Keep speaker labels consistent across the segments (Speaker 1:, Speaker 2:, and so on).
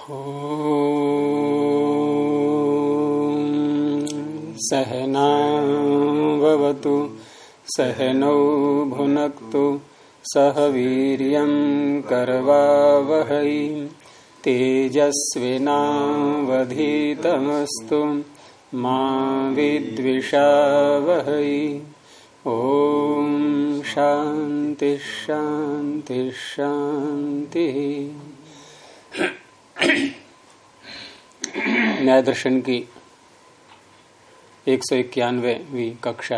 Speaker 1: सहनावतु सहनौ भुनक्तु सह वीर्यं करवावहै तेजस्विनावधीतमस्तु मा विद्विषावहै। ओम शांति शांति शांति। न्याय दर्शन की 191वीं कक्षा।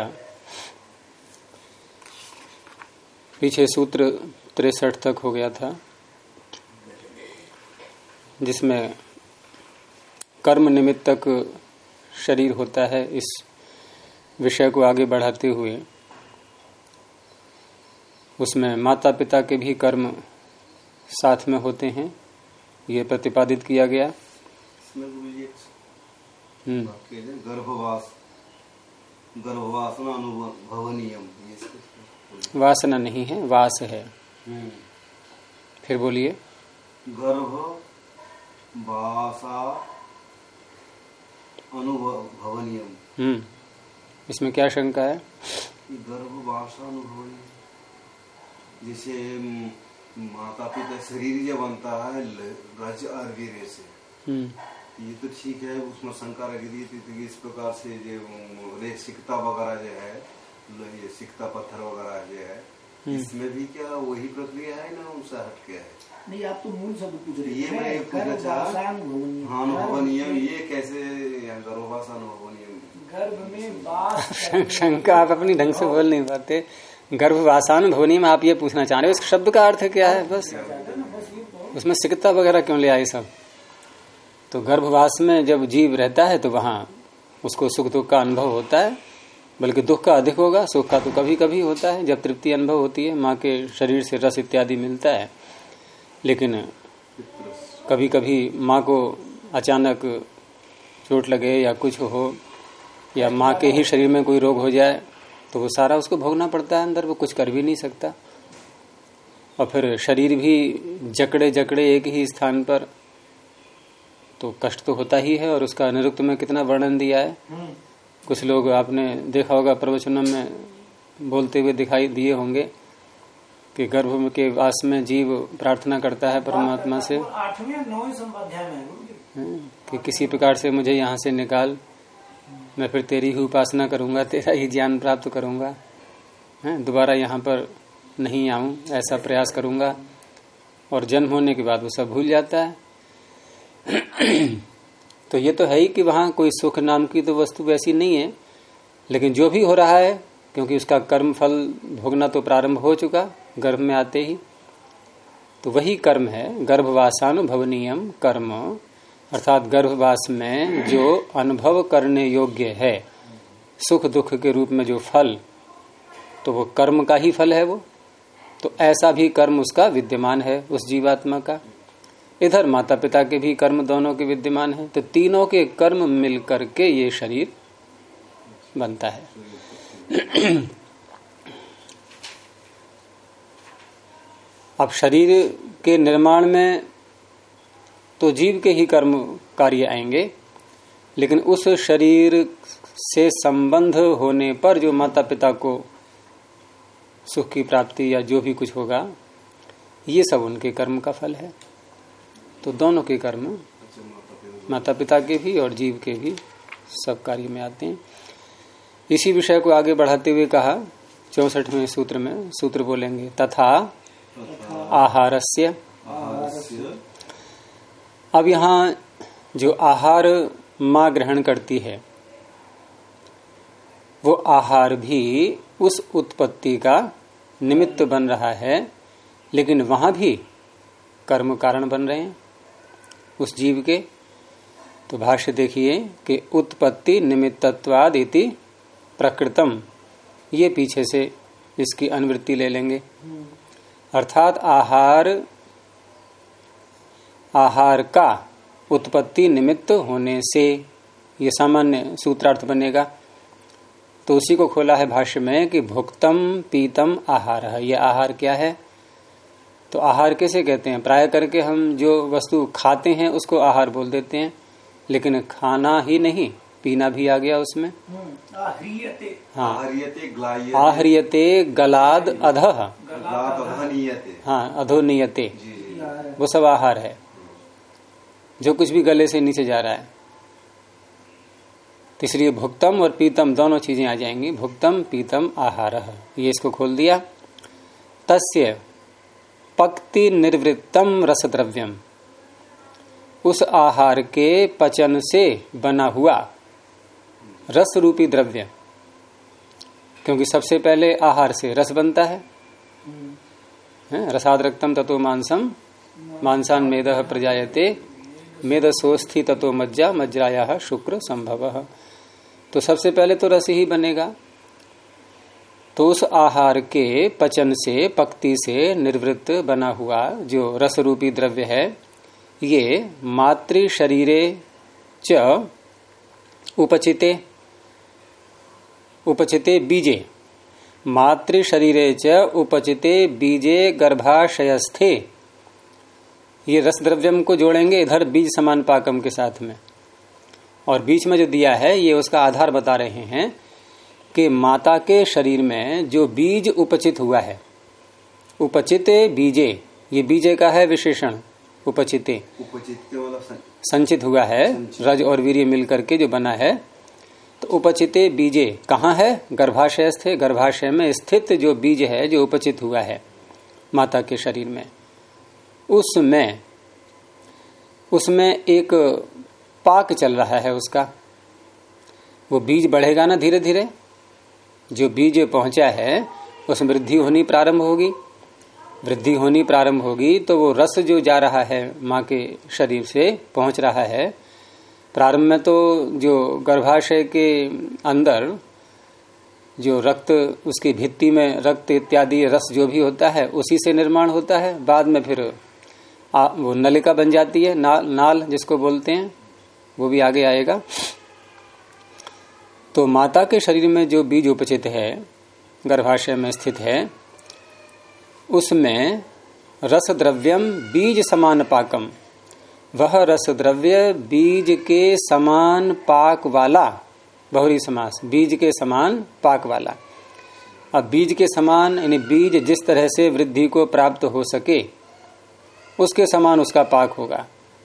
Speaker 1: पीछे सूत्र 63 तक हो गया था, जिसमें कर्म निमित्तक शरीर होता है। इस विषय को आगे बढ़ाते हुए उसमें माता पिता के भी कर्म साथ में होते हैं, ये प्रतिपादित किया गया। गर्भवासना अनुभवनीयम, वासना नहीं है, वास है। फिर बोलिए। गर्भवासा अनुभवनीयम। इसमें क्या शंका है?
Speaker 2: गर्भवासा अनुभवनीय, जैसे माता पिता शरीर जब बनता है रज और वीर से, ये तो ठीक है, उसमें शंका रख दी थी कि इस प्रकार से जो सिकता वगैरह जो है, ये सिकता पत्थर वगैरह जो है, इसमें भी क्या वही प्रक्रिया है ना, उनसे हट के है?
Speaker 3: नहीं, आप तो मूल शब्द पूछ रहे हैं।
Speaker 2: ये मैं पूछना चाहा, अनुभवनीयम ये कैसे गर्भवास अनुभवनीयम?
Speaker 3: गर्भ में वास
Speaker 1: शंका आप अपनी ढंग से बोल नहीं पाते। गर्भवासानुभवनीयम आप ये पूछना चाह रहे हो, इस शब्द का अर्थ क्या है? बस उसमें सिकता वगैरह क्यों ले आए सब? तो गर्भवास में जब जीव रहता है तो वहां उसको सुख दुख का अनुभव होता है, बल्कि दुख का अधिक होगा, सुख का तो कभी कभी होता है जब तृप्ति अनुभव होती है, माँ के शरीर से रस इत्यादि मिलता है। लेकिन कभी कभी माँ को अचानक चोट लगे या कुछ हो, या माँ के ही शरीर में कोई रोग हो जाए, तो वो सारा उसको भोगना पड़ता है अंदर, वो कुछ कर भी नहीं सकता। और फिर शरीर भी जकड़े जकड़े एक ही स्थान पर, तो कष्ट तो होता ही है। और उसका निरुक्त में कितना वर्णन दिया है। कुछ लोग आपने देखा होगा प्रवचनों में बोलते हुए दिखाई दिए होंगे कि गर्भ के वास में जीव प्रार्थना करता है परमात्मा से
Speaker 3: 8वें-9वें संपाध्याय में
Speaker 1: कि किसी प्रकार से मुझे यहाँ से निकाल, मैं फिर तेरी ही उपासना करूंगा, तेरा ही ज्ञान प्राप्त करूंगा, दोबारा यहाँ पर नहीं आऊं, ऐसा प्रयास करूंगा। और जन्म होने के बाद वो सब भूल जाता है। तो ये तो है ही कि वहां कोई सुख नाम की तो वस्तु वैसी नहीं है। लेकिन जो भी हो रहा है, क्योंकि उसका कर्म फल भोगना तो प्रारंभ हो चुका गर्भ में आते ही, तो वही कर्म है गर्भवासानुभवनीयम कर्म, अर्थात गर्भवास में जो अनुभव करने योग्य है सुख दुख के रूप में जो फल, तो वो कर्म का ही फल है वो। तो ऐसा भी कर्म उसका विद्यमान है उस जीवात्मा का। इधर माता पिता के भी कर्म दोनों के विद्यमान है। तो तीनों के कर्म मिल करके ये शरीर बनता है। अब शरीर के निर्माण में तो जीव के ही कर्म कार्य आएंगे, लेकिन उस शरीर से संबंध होने पर जो माता पिता को सुख की प्राप्ति या जो भी कुछ होगा, ये सब उनके कर्म का फल है। तो दोनों के कर्म, माता पिता के भी और जीव के भी, सब कार्य में आते हैं। इसी विषय को आगे बढ़ाते हुए कहा 64वें सूत्र में, सूत्र बोलेंगे तथा आहारस्य। अब यहाँ जो आहार माँ ग्रहण करती है, वो आहार भी उस उत्पत्ति का निमित्त बन रहा है, लेकिन वहां भी कर्म कारण बन रहे हैं उस जीव के। तो भाष्य देखिए कि उत्पत्ति निमित्तत्वाद इति प्रकृतम, ये पीछे से इसकी अनुवृत्ति ले लेंगे। अर्थात आहार का उत्पत्ति निमित्त होने से, ये सामान्य सूत्रार्थ बनेगा। तो उसी को खोला है भाष्य में कि भुक्तम पीतम आहार है। ये आहार क्या है? तो आहार कैसे कहते हैं? प्राय करके हम जो वस्तु खाते हैं उसको आहार बोल देते हैं, लेकिन खाना ही नहीं, पीना भी आ गया उसमें।
Speaker 3: आह्रियते।
Speaker 1: हाँ,
Speaker 2: आहरियते ग्लायते
Speaker 1: आहरियते गलाद अधः,
Speaker 2: गलाद अधनीयते।
Speaker 1: हाँ, अधोनियते,
Speaker 2: जी जी।
Speaker 1: वो सब आहार है, जो कुछ भी गले से नीचे जा रहा है। तो इसलिए भुक्तम और पीतम दोनों चीजें आ जाएंगी, भुक्तम पीतम आहारः। ये इसको खोल दिया। तस्य पक्ति निर्वृत्तम रसद्रव्यम, उस आहार के पचन से बना हुआ रस रूपी द्रव्य, क्योंकि सबसे पहले आहार से रस बनता है, रसाद्रक्तम ततो मांसम मांसान मेदः प्रजायते मेदसोस्थि ततो मज्जा मज्जायाः शुक्र संभवः। तो सबसे पहले तो रस ही बनेगा। तो उस आहार के पचन से, पक्ति से निवृत्त बना हुआ जो रस रूपी द्रव्य है, ये मातृ शरीरे च उपचिते, उपचिते बीजे, मातृ शरीरे च उपचिते बीजे गर्भाशयस्थे। ये रस द्रव्यम को जोड़ेंगे इधर बीज समान पाकम के साथ में, और बीच में जो दिया है ये उसका आधार बता रहे हैं कि माता के शरीर में जो बीज उपचित हुआ है, उपचिते बीजे, ये बीजे का है विशेषण, उपचिते,
Speaker 2: उपचिते वाला
Speaker 1: संचित हुआ है, रज और वीर्य मिलकर के जो बना है। तो उपचिते बीजे कहाँ है? गर्भाशय स्थे, गर्भाशय में स्थित जो बीज है जो उपचित हुआ है माता के शरीर में, उसमें एक पाक चल रहा है उसका। वो बीज बढ़ेगा ना धीरे धीरे, जो बीज पहुंचा है उसमें वृद्धि होनी प्रारंभ होगी, वृद्धि होनी प्रारंभ होगी तो वो रस जो जा रहा है माँ के शरीर से पहुंच रहा है। प्रारंभ में तो जो गर्भाशय के अंदर जो रक्त, उसकी भित्ति में रक्त इत्यादि रस जो भी होता है उसी से निर्माण होता है। बाद में फिर वो नलिका बन जाती है, नाल जिसको बोलते हैं, वो भी आगे आएगा। तो माता के शरीर में जो बीज उपचित है, गर्भाशय में स्थित है, उसमें रस द्रव्यम बीज समान पाकम, वह रस द्रव्य बीज के समान पाक वाला, बहुरी समास, बीज के समान पाक वाला। अब बीज के समान यानी बीज जिस तरह से वृद्धि को प्राप्त हो सके उसके समान उसका पाक होगा।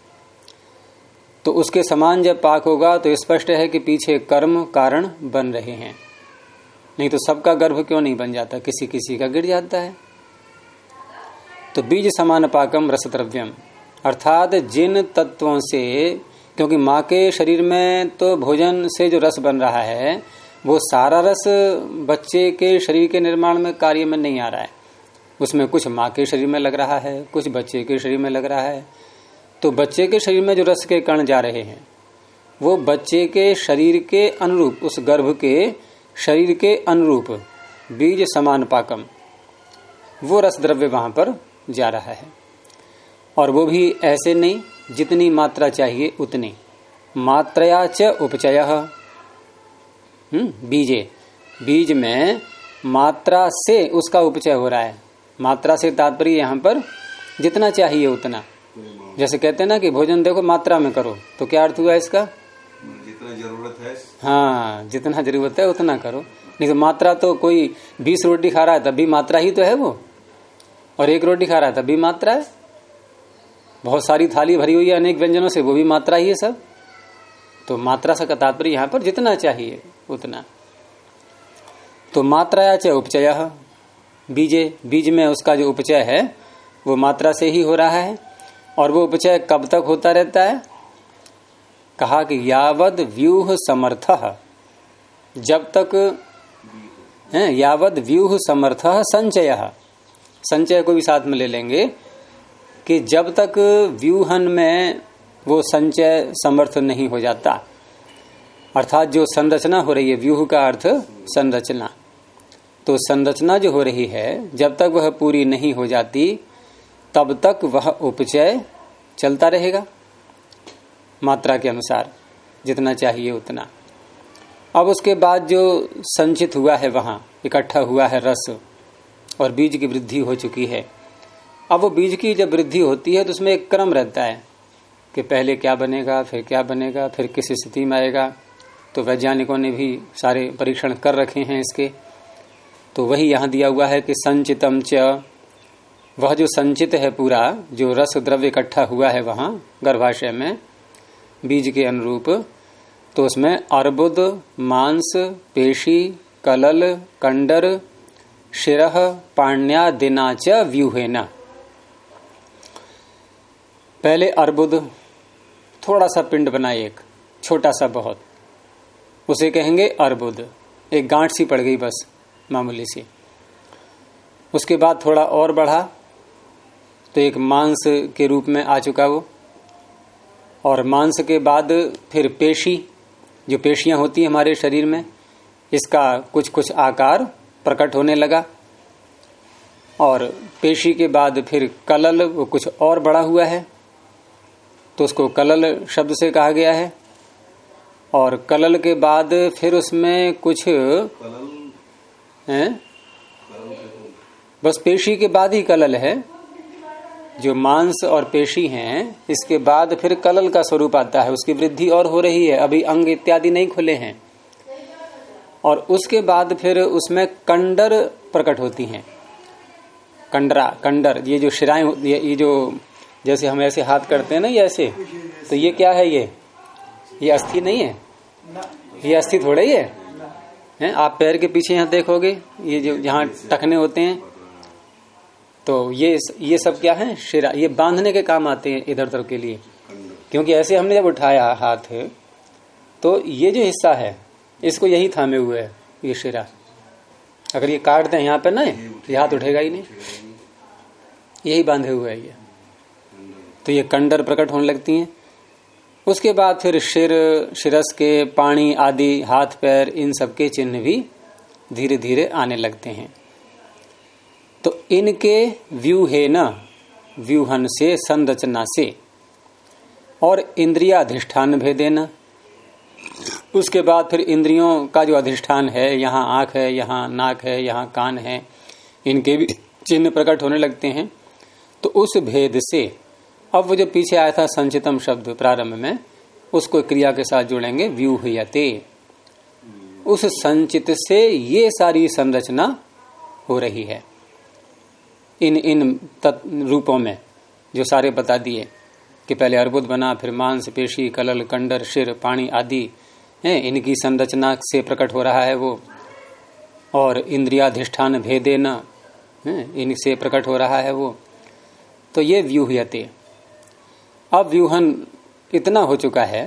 Speaker 1: तो उसके समान जब पाक होगा तो स्पष्ट है कि पीछे कर्म कारण बन रहे हैं, नहीं तो सबका गर्भ क्यों नहीं बन जाता, किसी किसी का गिर जाता है। तो बीज समान पाकम रस द्रव्यम, अर्थात जिन तत्वों से, क्योंकि माँ के शरीर में तो भोजन से जो रस बन रहा है वो सारा रस बच्चे के शरीर के निर्माण में कार्य में नहीं आ रहा है, उसमें कुछ माँ के शरीर में लग रहा है, कुछ बच्चे के शरीर में लग रहा है। तो बच्चे के शरीर में जो रस के कण जा रहे हैं वो बच्चे के शरीर के अनुरूप, उस गर्भ के शरीर के अनुरूप बीज समान पाकम, वो रस द्रव्य वहां पर जा रहा है। और वो भी ऐसे नहीं, जितनी मात्रा चाहिए उतनी, मात्रया च उपचयः, बीजे, बीज में मात्रा से उसका उपचय हो रहा है। मात्रा से तात्पर्य यहाँ पर जितना चाहिए उतना। जैसे कहते हैं ना कि भोजन देखो मात्रा में करो, तो क्या अर्थ हुआ इसका?
Speaker 2: जितना जरूरत है,
Speaker 1: हाँ, जितना जरूरत है उतना करो। नहीं तो मात्रा तो कोई 20 रोटी खा रहा है तब भी मात्रा ही तो है वो, और 1 रोटी खा रहा है तब भी मात्रा है। बहुत सारी थाली भरी हुई है अनेक व्यंजनों से, वो भी मात्रा ही है सब। तो मात्रा से का तात्पर्य यहाँ पर जितना चाहिए उतना। तो मात्राया च उपचयः, बीजे, बीज में उसका जो उपचय है वो मात्रा से ही हो रहा है। और वो उपचय कब तक होता रहता है? कहा कि यावद व्यूह समर्थः, जब तक है, यावद व्यूह समर्थः संचयः, संचय को भी साथ में ले लेंगे कि जब तक व्यूहन में वो संचय समर्थ नहीं हो जाता, अर्थात जो संरचना हो रही है, व्यूह का अर्थ संरचना, तो संरचना जो हो रही है जब तक वह पूरी नहीं हो जाती तब तक वह उपचय चलता रहेगा मात्रा के अनुसार, जितना चाहिए उतना। अब उसके बाद जो संचित हुआ है, वहां इकट्ठा हुआ है रस और बीज की वृद्धि हो चुकी है, अब वो बीज की जब वृद्धि होती है तो उसमें एक क्रम रहता है कि पहले क्या बनेगा, फिर क्या बनेगा, फिर किस स्थिति में आएगा। तो वैज्ञानिकों ने भी सारे परीक्षण कर रखे हैं इसके। तो वही यहाँ दिया हुआ है कि संचितम च, वह जो संचित है पूरा, जो रस द्रव्य इकट्ठा हुआ है वहां गर्भाशय में बीज के अनुरूप, तो उसमें अर्बुद, मांस, पेशी, कलल, कंडर, शिरः, पाण्यादिना च व्यूहेना। पहले अर्बुद, थोड़ा सा पिंड बना, एक छोटा सा बहुत, उसे कहेंगे अर्बुद। एक गांठ सी पड़ गई बस, मामूली सी। उसके बाद थोड़ा और बढ़ा तो एक मांस के रूप में आ चुका वो। और मांस के बाद फिर पेशी, जो पेशियां होती हैं हमारे शरीर में, इसका कुछ कुछ आकार प्रकट होने लगा। और पेशी के बाद फिर कलल, वो कुछ और बड़ा हुआ है तो उसको कलल शब्द से कहा गया है। और कलल के बाद फिर उसमें कुछ हैं, बस पेशी के बाद ही कलल है। जो मांस और पेशी हैं, इसके बाद फिर कलल का स्वरूप आता है, उसकी वृद्धि और हो रही है, अभी अंग इत्यादि नहीं खुले हैं। और उसके बाद फिर उसमें कंडर प्रकट होती हैं। कंडरा, कंडर, ये जो शिराएं, ये जो जैसे हम ऐसे हाथ करते हैं ना, ये ऐसे, तो ये क्या है? ये अस्थि नहीं है, ये अस्थि थोड़ा ही है। आप पैर के पीछे यहाँ देखोगे, ये जो यहाँ टखने होते हैं, तो ये सब क्या है? शिरा। ये बांधने के काम आते हैं इधर उधर के लिए, क्योंकि ऐसे हमने जब उठाया हाथ तो ये जो हिस्सा है इसको यही थामे हुए है, ये शिरा। अगर ये काट दें यहाँ पे ना, ये हाथ उठेगा ही नहीं, यही बांधे हुए है ये। तो ये कंडर प्रकट होने लगती हैं। उसके बाद फिर शिरस के, पानी आदि, हाथ पैर, इन सब के चिन्ह भी धीरे धीरे आने लगते हैं। तो इनके व्यूहेन, व्यूहन से, संरचना से, और इंद्रियाधिष्ठान भेदेन, उसके बाद फिर इंद्रियों का जो अधिष्ठान है, यहाँ आंख है, यहाँ नाक है, यहाँ कान है, इनके भी चिन्ह प्रकट होने लगते हैं। तो उस भेद से अब वो जो पीछे आया था संचितम शब्द प्रारंभ में, उसको क्रिया के साथ जोड़ेंगे, व्यूह्यते। उस संचित से ये सारी संरचना हो रही है इन रूपों में, जो सारे बता दिए कि पहले अर्बुद बना, फिर मांस, पेशी, कलल, कंडर, शिर, पानी आदि हैं, इनकी संरचना से प्रकट हो रहा है वो। और इंद्रियाधिष्ठान भेदेन, इनसे प्रकट हो रहा है वो। तो ये व्यूह्यते। अब व्यूहन इतना हो चुका है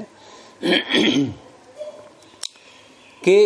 Speaker 1: कि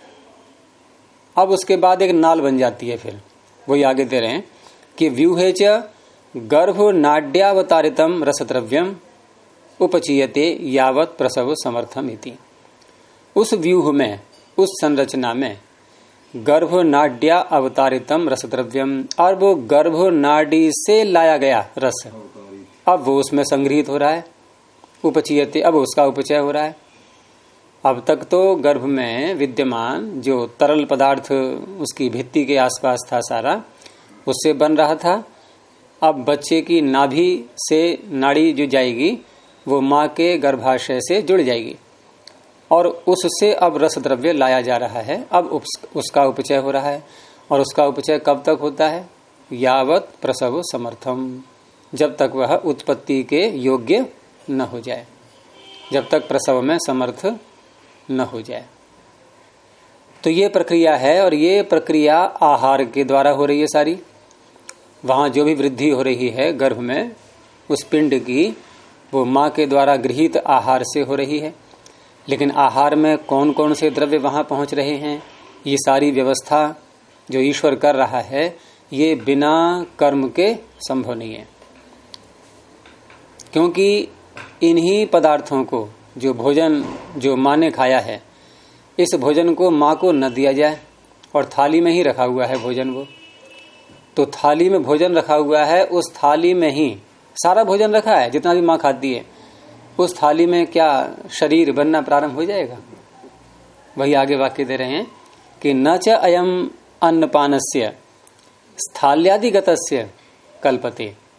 Speaker 1: अब उसके बाद एक नाल बन जाती है। फिर वही आगे दे रहे हैं कि व्यूहे च गर्भ नाड्यावतारितम रसद्रव्यम उपचीयते यावत प्रसव समर्थम इति। उस व्यूह में, उस संरचना में गर्भ नाड्या अवतारितम रसद्रव्यम, और वो गर्भ नाडी से लाया गया रस अब वो उसमें संग्रहित हो रहा है। उपचीयते, अब उसका उपचय हो रहा है। अब तक तो गर्भ में विद्यमान जो तरल पदार्थ उसकी भित्ति के आसपास था सारा, उससे बन रहा था। अब बच्चे की नाभि से नाड़ी जो जाएगी वो माँ के गर्भाशय से जुड़ जाएगी, और उससे अब रस द्रव्य लाया जा रहा है। अब उसका उपचय हो रहा है। और उसका उपचय कब तक होता है? यावत प्रसव समर्थम, जब तक वह उत्पत्ति के योग्य न हो जाए, जब तक प्रसव में समर्थ न हो जाए। तो ये प्रक्रिया है, और ये प्रक्रिया आहार के द्वारा हो रही है सारी। वहां जो भी वृद्धि हो रही है गर्भ में, उस पिंड की, वो माँ के द्वारा गृहीत आहार से हो रही है। लेकिन आहार में कौन कौन से द्रव्य वहां पहुंच रहे हैं, ये सारी व्यवस्था जो ईश्वर कर रहा है, ये बिना कर्म के संभव नहीं है। क्योंकि इन्हीं पदार्थों को, जो भोजन जो माँ ने खाया है, इस भोजन को माँ को न दिया जाए, और थाली में ही रखा हुआ है भोजन वो, तो थाली में भोजन रखा हुआ है, उस थाली में ही सारा भोजन रखा है जितना भी माँ खाती है, उस थाली में क्या शरीर बनना प्रारंभ हो जाएगा? वही आगे वाक्य दे रहे हैं कि न च अयम अन्नपानस्य स्थाल्यादिगतस्य कल्पते।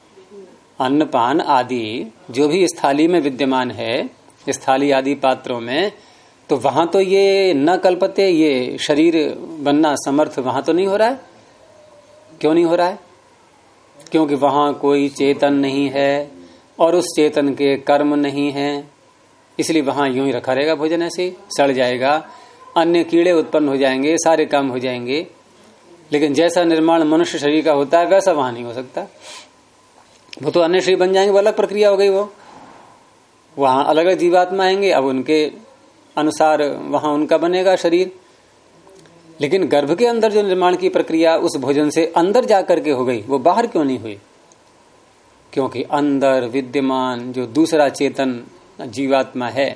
Speaker 1: अन्नपान आदि जो भी इस थाली में विद्यमान है, इस थाली आदि पात्रों में, तो वहां तो ये न कल्पते, ये शरीर बनना समर्थ वहां तो नहीं हो रहा है। क्यों नहीं हो रहा है? क्योंकि वहां कोई चेतन नहीं है और उस चेतन के कर्म नहीं है, इसलिए वहां यूं ही रखा रहेगा भोजन, ऐसे ही सड़ जाएगा, अन्य कीड़े उत्पन्न हो जाएंगे, सारे काम हो जाएंगे। लेकिन जैसा निर्माण मनुष्य शरीर का होता है वैसा वहां नहीं हो सकता। वो तो अन्य शरीर बन जाएंगे, वो अलग प्रक्रिया हो गई। वो वहां अलग अलग जीवात्मा आएंगे, अब उनके अनुसार वहां उनका बनेगा शरीर। लेकिन गर्भ के अंदर जो निर्माण की प्रक्रिया उस भोजन से अंदर जाकर के हो गई, वो बाहर क्यों नहीं हुई? क्योंकि अंदर विद्यमान जो दूसरा चेतन जीवात्मा है,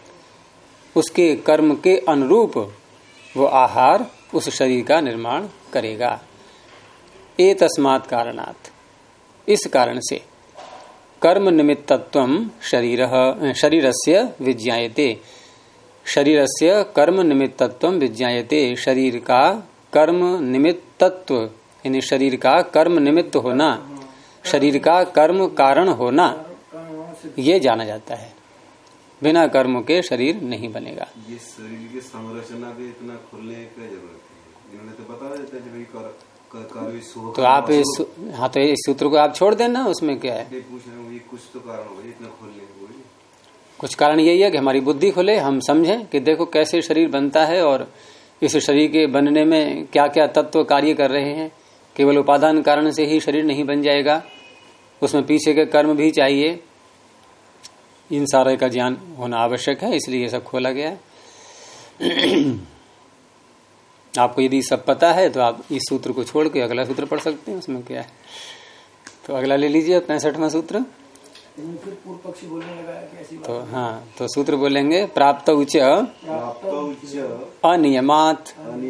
Speaker 1: उसके कर्म के अनुरूप वो आहार उस शरीर का निर्माण करेगा। एतस्मात् कारणात्, इस कारण से कर्म निमित्तत्वं शरीरस्य विज्ञायते, शरीरस्य कर्म निमित्तत्वं विज्ञायते। शरीर का कर्म निमित्तत्व यानी शरीर का कर्म निमित्त होना, शरीर का कर्म कारण होना, ये जाना जाता है। बिना कर्म के शरीर नहीं बनेगा।
Speaker 2: ये शरीर के संरचना के इतना खुलने की जरूरत है, इन्होंने तो बता देता है।
Speaker 1: तो आप इस सूत्र को आप छोड़ देना, उसमें क्या है?
Speaker 2: पूछ रहे हूँ, ये कुछ तो कारण होगा इतना खुलने का।
Speaker 1: कुछ कारण यही है कि हमारी बुद्धि खुले, हम समझें कि देखो कैसे शरीर बनता है और इस शरीर के बनने में क्या क्या तत्व कार्य कर रहे हैं। केवल उपादान कारण से ही शरीर नहीं बन जाएगा, उसमें पीछे के कर्म भी चाहिए। इन सारे का ज्ञान होना आवश्यक है, इसलिए ये सब खोला गया है। आपको यदि सब पता है तो आप इस सूत्र को छोड़ के अगला सूत्र पढ़ सकते हैं, उसमें क्या है। तो अगला ले लीजिए 65वां सूत्र।
Speaker 3: फिर पूर्व पक्षी बोलने लगा कि ऐसी बात।
Speaker 1: तो हाँ, तो सूत्र बोलेंगे प्राप्त उच्च अनियमात।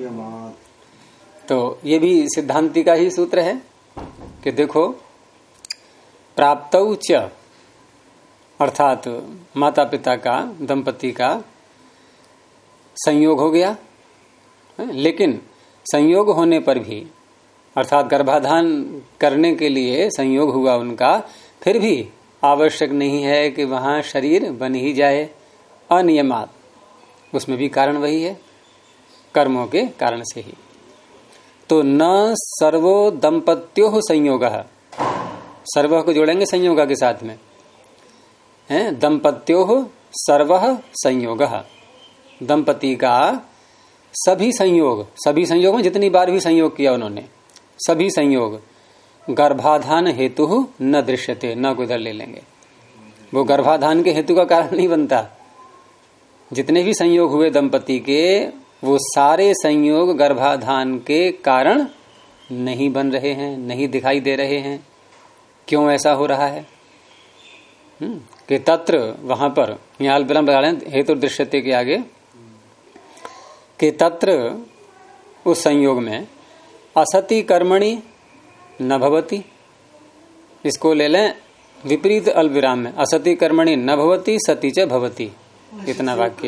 Speaker 1: तो ये भी सिद्धांति का ही सूत्र है कि देखो, प्राप्त उच्च अर्थात माता पिता का, दंपति का संयोग हो गया, लेकिन संयोग होने पर भी अर्थात गर्भाधान करने के लिए संयोग हुआ उनका, फिर भी आवश्यक नहीं है कि वहां शरीर बन ही जाए। अनियमात, उसमें भी कारण वही है, कर्मों के कारण से ही। तो न सर्वो दंपत्यो संयोग, सर्व को जोड़ेंगे संयोग के साथ में, है दंपत्यो सर्व संयोग, दंपति का सभी संयोग, सभी संयोग में जितनी बार भी संयोग किया उन्होंने, सभी संयोग गर्भाधान हेतु न दृश्यते, न को इधर ले लेंगे, वो गर्भाधान के हेतु का कारण नहीं बनता। जितने भी संयोग हुए दंपति के, वो सारे संयोग गर्भाधान के कारण नहीं बन रहे हैं, नहीं दिखाई दे रहे हैं। क्यों ऐसा हो रहा है? कि तत्र, वहां पर यहाँ विलंब बता रहे हैं हेतु दृश्यते के आगे, कि तत्र उस संयोग में असति कर्मणि न भवति, इसको ले लें विपरीत अल्पविराम में, असति कर्मणि न भवति सति च भवति, इतना वाक्य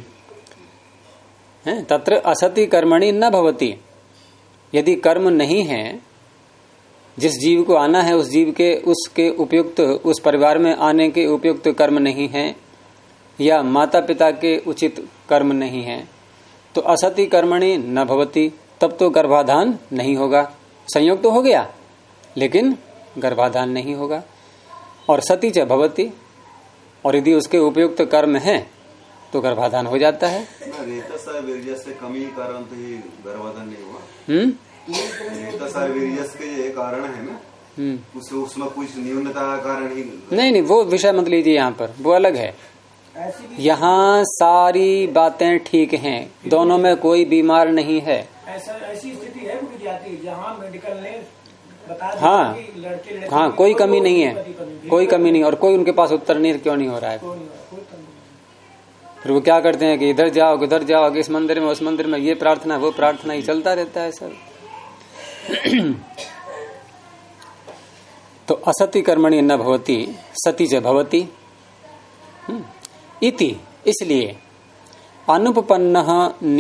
Speaker 1: है। तत्र असति कर्मणि न भवति, यदि कर्म नहीं है, जिस जीव को आना है उस जीव के, उसके उपयुक्त, उस परिवार में आने के उपयुक्त कर्म नहीं है, या माता पिता के उचित कर्म नहीं है, तो असति कर्मणि न भवति, तब तो गर्भाधान नहीं होगा। संयोग तो हो गया लेकिन गर्भाधान नहीं होगा। और सती च भवति, और यदि उसके उपयुक्त कर्म है तो गर्भाधान हो जाता है।
Speaker 2: से कमी कारण तो ही गर्भाधान नहीं हुआ। के कारण है ना, उसमें कुछ न्यूनता का कारण ही
Speaker 1: नहीं, वो विषय मत लीजिए, यहाँ पर वो अलग है। यहाँ सारी बातें ठीक हैं, दोनों में कोई बीमार नहीं है।
Speaker 3: ऐसी स्थिति है जहाँ मेडिकल ने बता दिया
Speaker 1: हाँ,
Speaker 3: कि लड़के
Speaker 1: हाँ, कोई कमी नहीं है, कोई कमी नहीं, और कोई उनके पास उत्तर नहीं, क्यों नहीं हो रहा है। फिर वो क्या करते हैं कि इधर जाओ उधर जाओ, इस मंदिर में उस मंदिर में, ये प्रार्थना वो प्रार्थना, ही चलता रहता है सब। तो असति कर्मणि न भवति सति च भवति इति, इसलिए अनुपपन्नः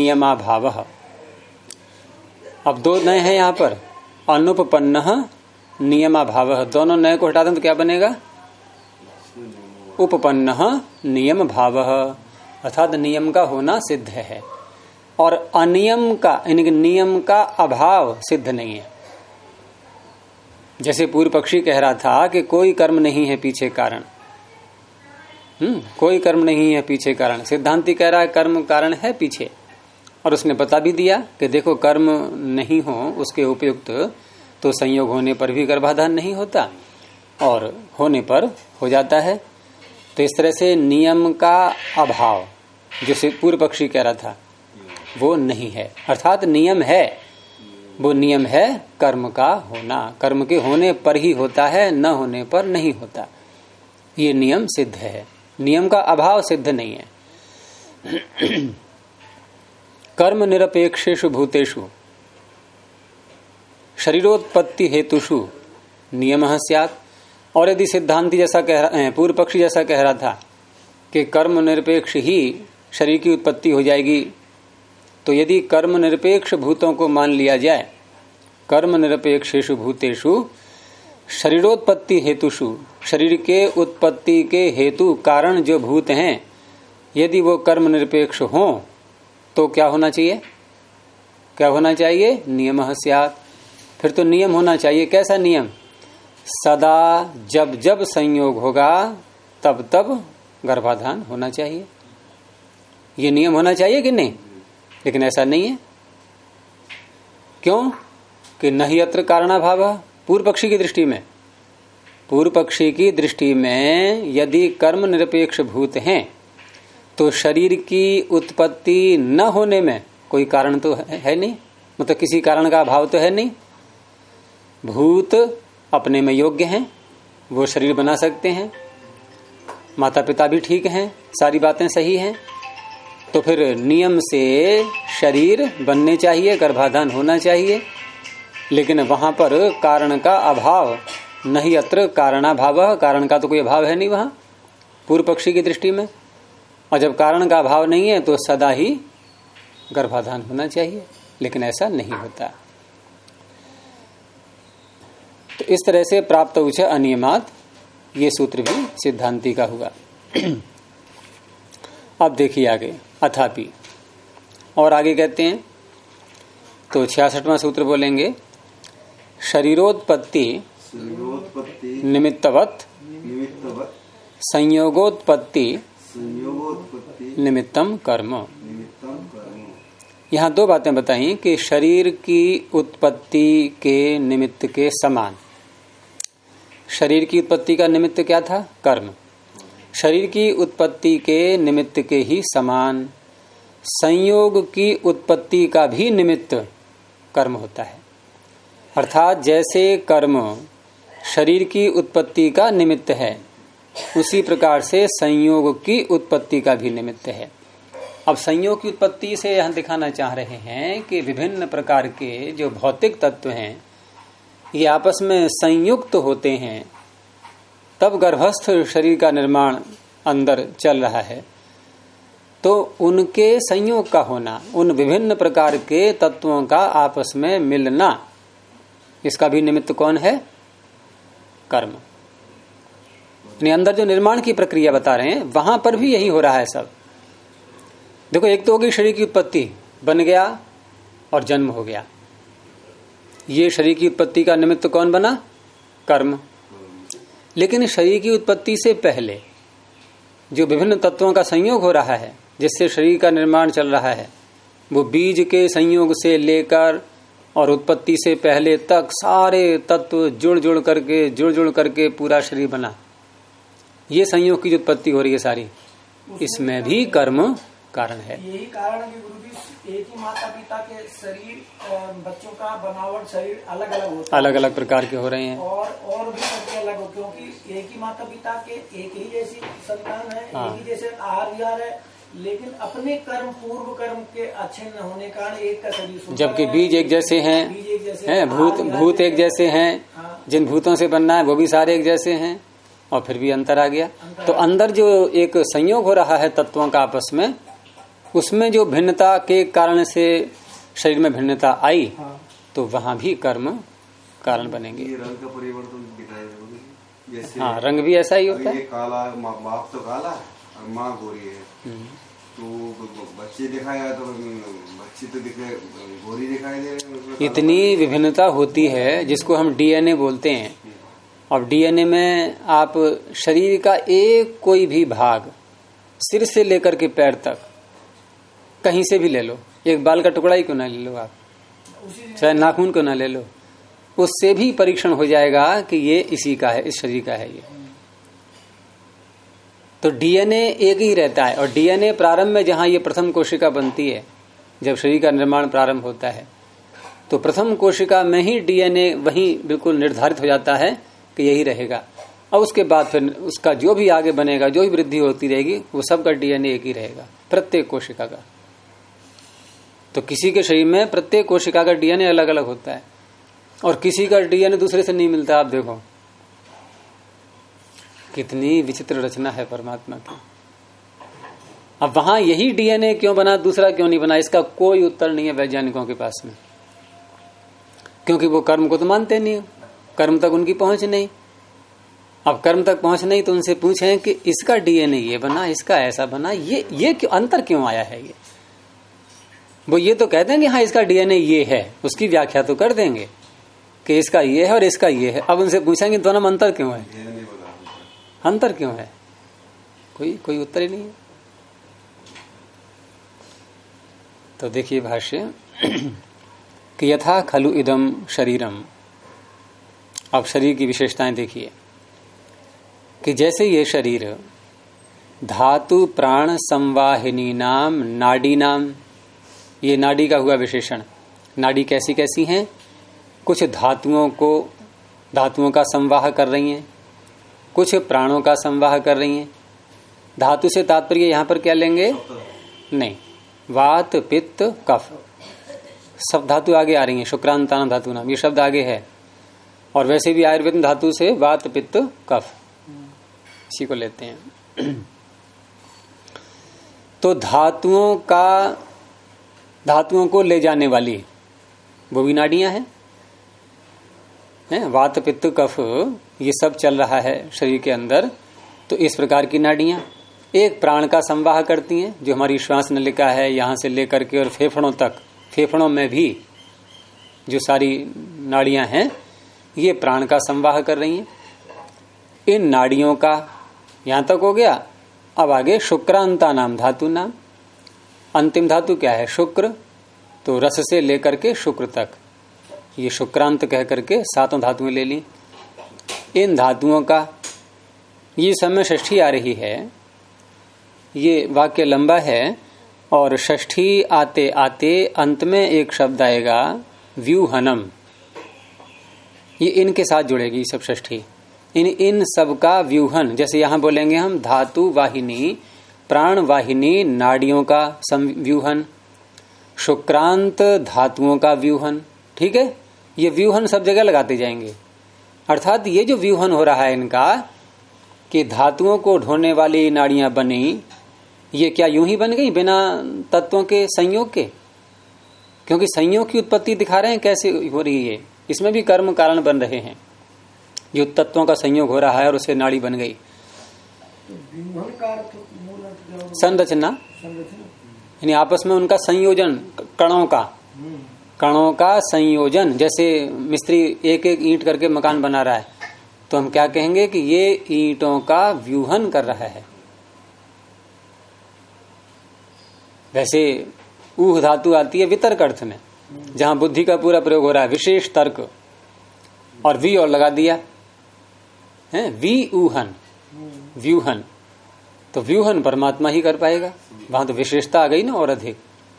Speaker 1: नियमाभावः। अब दो नए हैं यहाँ पर, अनुपपन्नः नियमाभावः, दोनों नए को हटा दें तो क्या बनेगा? उपपन्नः नियम भावः, अर्थात नियम का होना सिद्ध है और अनियम का यानी कि नियम का अभाव सिद्ध नहीं है। जैसे पूर्व पक्षी कह रहा था कि कोई कर्म नहीं है पीछे कारण, कोई कर्म नहीं है पीछे कारण। सिद्धांती कह रहा है कर्म कारण है पीछे, और उसने बता भी दिया कि देखो कर्म नहीं हो उसके उपयुक्त तो संयोग होने पर भी गर्भाधान नहीं होता और होने पर हो जाता है। तो इस तरह से नियम का अभाव जो पूर्व पक्षी कह रहा था वो नहीं है, अर्थात नियम है, वो नियम है कर्म का होना, कर्म के होने पर ही होता है, न होने पर नहीं होता। ये नियम सिद्ध है, नियम का अभाव सिद्ध नहीं है। कर्म निरपेक्षेषु भूतेषु शरीरोत्पत्ति हेतुषु नियमः स्यात्। और यदि सिद्धांती जैसा कह रहा है, पूर्व पक्षी जैसा कह रहा था कि कर्म निरपेक्ष ही शरीर की उत्पत्ति हो जाएगी, तो यदि कर्म निरपेक्ष भूतों को मान लिया जाए, कर्म निरपेक्षेषु भूतेषु शरीरोत्पत्ति हेतुषु, शरीर के उत्पत्ति के हेतु कारण जो भूत हैं, यदि वो कर्म निरपेक्ष हों तो क्या होना चाहिए? क्या होना चाहिए? नियमः स्यात्। फिर तो नियम होना चाहिए। कैसा नियम? सदा जब जब संयोग होगा तब तब गर्भाधान होना चाहिए, ये नियम होना चाहिए कि नहीं? लेकिन ऐसा नहीं है। क्यों? कि नहीं अत्र कारणाभाव। पूर्व पक्षी की दृष्टि में, पूर्व पक्षी की दृष्टि में यदि कर्म निरपेक्ष भूत हैं तो शरीर की उत्पत्ति न होने में कोई कारण तो है नहीं, मतलब किसी कारण का अभाव तो है नहीं। भूत अपने में योग्य हैं, वो शरीर बना सकते हैं, माता पिता भी ठीक हैं, सारी बातें सही हैं, तो फिर नियम से शरीर बनने चाहिए, गर्भाधान होना चाहिए। लेकिन वहां पर कारण का अभाव, नहीं अत्र कारणाभाव, कारण का तो कोई अभाव है नहीं वहां पूर्व पक्षी की दृष्टि में। और जब कारण का अभाव नहीं है तो सदा ही गर्भाधान होना चाहिए, लेकिन ऐसा नहीं होता। तो इस तरह से प्राप्त उच्च अनियमात, ये सूत्र भी सिद्धांति का हुआ। अब देखिए आगे, अथापि, और आगे कहते हैं तो 66वां सूत्र बोलेंगे, शरीरोत्पत्ति निमित्तवत संयोगोत्पत्ति निमित्तम कर्म। यहाँ दो बातें बताई कि शरीर की उत्पत्ति के निमित्त के समान। शरीर की उत्पत्ति का निमित्त क्या था? कर्म। शरीर की उत्पत्ति के निमित्त के ही समान संयोग की उत्पत्ति का भी निमित्त कर्म होता है। अर्थात जैसे कर्म शरीर की उत्पत्ति का निमित्त है, उसी प्रकार से संयोग की उत्पत्ति का भी निमित्त है। अब संयोग की उत्पत्ति से यहां दिखाना चाह रहे हैं कि विभिन्न प्रकार के जो भौतिक तत्व हैं ये आपस में संयुक्त होते हैं, तब गर्भस्थ शरीर का निर्माण अंदर चल रहा है। तो उनके संयोग का होना, उन विभिन्न प्रकार के तत्वों का आपस में मिलना, इसका भी निमित्त कौन है? कर्म। अपने अंदर जो निर्माण की प्रक्रिया बता रहे हैं वहां पर भी यही हो रहा है सब। देखो, एक तो होगी शरीर की उत्पत्ति, बन गया और जन्म हो गया, ये शरीर की उत्पत्ति का निमित्त कौन बना? कर्म। लेकिन शरीर की उत्पत्ति से पहले जो विभिन्न तत्वों का संयोग हो रहा है, जिससे शरीर का निर्माण चल रहा है, वो बीज के संयोग से लेकर और उत्पत्ति से पहले तक सारे तत्व जुड़ जुड़ करके पूरा शरीर बना। ये संयोग की जो उत्पत्ति हो रही है सारी, इसमें भी कर्म कारण है।
Speaker 3: यही कारण है कि गुरु जी, एक ही माता पिता के शरीर, बच्चों का बनावट शरीर अलग अलग होता है, अलग अलग प्रकार के हो रहे हैं, और भी सबके अलग हो, क्योंकि एक ही माता पिता के एक ही जैसी संतान है, एक ही जैसे आहार विहार है, लेकिन अपने कर्म, पूर्व कर्म के अच्छे न होने के कारण एक का शरीर, जबकि
Speaker 1: बीज एक जैसे हैं, भूत एक जैसे हैं, जिन भूतों से बनना है वो भी सारे एक जैसे हैं, और फिर भी अंतर आ गया। तो अंदर जो एक संयोग हो रहा है तत्वों का आपस में, उसमें जो भिन्नता के कारण से शरीर में भिन्नता आई, तो वहां भी कर्म कारण बनेंगे।
Speaker 2: ये रंग का परिवर्तन दिखाई देगा, जैसे
Speaker 1: हाँ, रंग भी ऐसा ही होता है।
Speaker 2: ये काला, बाप तो काला और माँ गोरी है, तो बच्चे दिखाया तो बच्चे तो दिखे गोरी दिखाई दे रहे।
Speaker 1: इतनी विभिन्नता होती है जिसको हम डीएनए बोलते हैं। और डीएनए में आप शरीर का एक कोई भी भाग, सिर से लेकर के पैर तक, कहीं से भी ले लो, एक बाल का टुकड़ा ही क्यों ना ले लो आप, चाहे नाखून क्यों ना ले लो, उससे भी परीक्षण हो जाएगा कि ये इसी का है, इस शरीर का है ये। तो डीएनए एक ही रहता है। और डीएनए प्रारंभ में जहां ये प्रथम कोशिका बनती है, जब शरीर का निर्माण प्रारंभ होता है, तो प्रथम कोशिका में ही डीएनए वहीं बिल्कुल निर्धारित हो जाता है कि यही रहेगा। और उसके बाद फिर उसका जो भी आगे बनेगा, जो भी वृद्धि होती रहेगी, वो सबका डीएनए एक ही रहेगा, प्रत्येक कोशिका का। तो किसी के शरीर में प्रत्येक कोशिका का डीएनए अलग अलग होता है, और किसी का डीएनए दूसरे से नहीं मिलता। आप देखो कितनी विचित्र रचना है परमात्मा की। अब वहां यही डीएनए क्यों बना, दूसरा क्यों नहीं बना, इसका कोई उत्तर नहीं है वैज्ञानिकों के पास में, क्योंकि वो कर्म को तो मानते नहीं, कर्म तक उनकी पहुंच नहीं। अब कर्म तक पहुंच नहीं तो उनसे पूछें कि इसका डीएनए ये बना, इसका ऐसा बना, ये क्यों, अंतर क्यों आया है ये। वो ये तो कहते हैं कि हाँ इसका डीएनए ये है, उसकी व्याख्या तो कर देंगे कि इसका ये है और इसका ये है। अब उनसे पूछेंगे दोनों में अंतर क्यों है, अंतर क्यों है, कोई उत्तर ही नहीं है। तो देखिए भाष्य कि यथा खलु इदम शरीरम। अब शरीर की विशेषताएं देखिए कि जैसे ये शरीर धातु प्राण संवाहिनी नाम नाडी नाम, ये नाडी का हुआ विशेषण। नाडी कैसी कैसी हैं, कुछ धातुओं का संवाह कर रही हैं, कुछ प्राणों का संवाह कर रही हैं। धातु से तात्पर्य यहां पर क्या लेंगे, नहीं, वात पित्त कफ सब धातु आगे आ रही हैं। शुक्रांतान धातु नाम, ये शब्द आगे है। और वैसे भी आयुर्वेद धातु से वात पित्त कफ, इसी को लेते हैं। तो धातुओं को ले जाने वाली वो भी नाड़ियां हैं, वात पित्त कफ, ये सब चल रहा है शरीर के अंदर। तो इस प्रकार की नाड़ियां एक प्राण का संवाह करती हैं, जो हमारी श्वास नलिका है, यहां से लेकर के और फेफड़ों तक, फेफड़ों में भी जो सारी नाड़ियां हैं ये प्राण का संवाह कर रही हैं। इन नाड़ियों का यहां तक हो गया। अब आगे शुक्रांता नाम धातु नाम, अंतिम धातु क्या है, शुक्र। तो रस से लेकर के शुक्र तक, ये शुक्रांत कह करके सातों धातुएं ले ली। इन धातुओं का ये समय षष्ठी आ रही है, ये वाक्य लंबा है, और षष्ठी आते आते अंत में एक शब्द आएगा व्यूहनम, ये इनके साथ जुड़ेगी सब षष्ठी। इन सब का व्यूहन, जैसे यहां बोलेंगे हम धातु वाहिनी, प्राण वाहिनी, नाड़ियों का व्यूहन, शुक्रांत धातुओं का व्यूहन, ठीक है। ये व्यूहन सब जगह लगाते जाएंगे। अर्थात ये जो व्यूहन हो रहा है इनका, कि धातुओं को ढोने वाली नाड़ियां बनी, ये क्या यूं ही बन गई बिना तत्वों के संयोग के, क्योंकि संयोग की उत्पत्ति दिखा रहे हैं कैसे हो रही है। इसमें भी कर्म कारण बन रहे हैं, जो तत्वों का संयोग हो रहा है और उससे नाड़ी बन गई। संरचना यानी आपस में उनका संयोजन, कणों का संयोजन। जैसे मिस्त्री एक एक ईंट करके मकान बना रहा है, तो हम क्या कहेंगे कि ये ईंटों का व्यूहन कर रहा है। वैसे ऊह धातु आती है वितर्क अर्थ में, जहां बुद्धि का पूरा प्रयोग हो रहा है, विशेष तर्क, और वी और लगा दिया है, वी ऊहन, व्यूहन। तो व्यूहन परमात्मा ही कर पाएगा, वहां तो विशेषता आ गई ना और अधिक।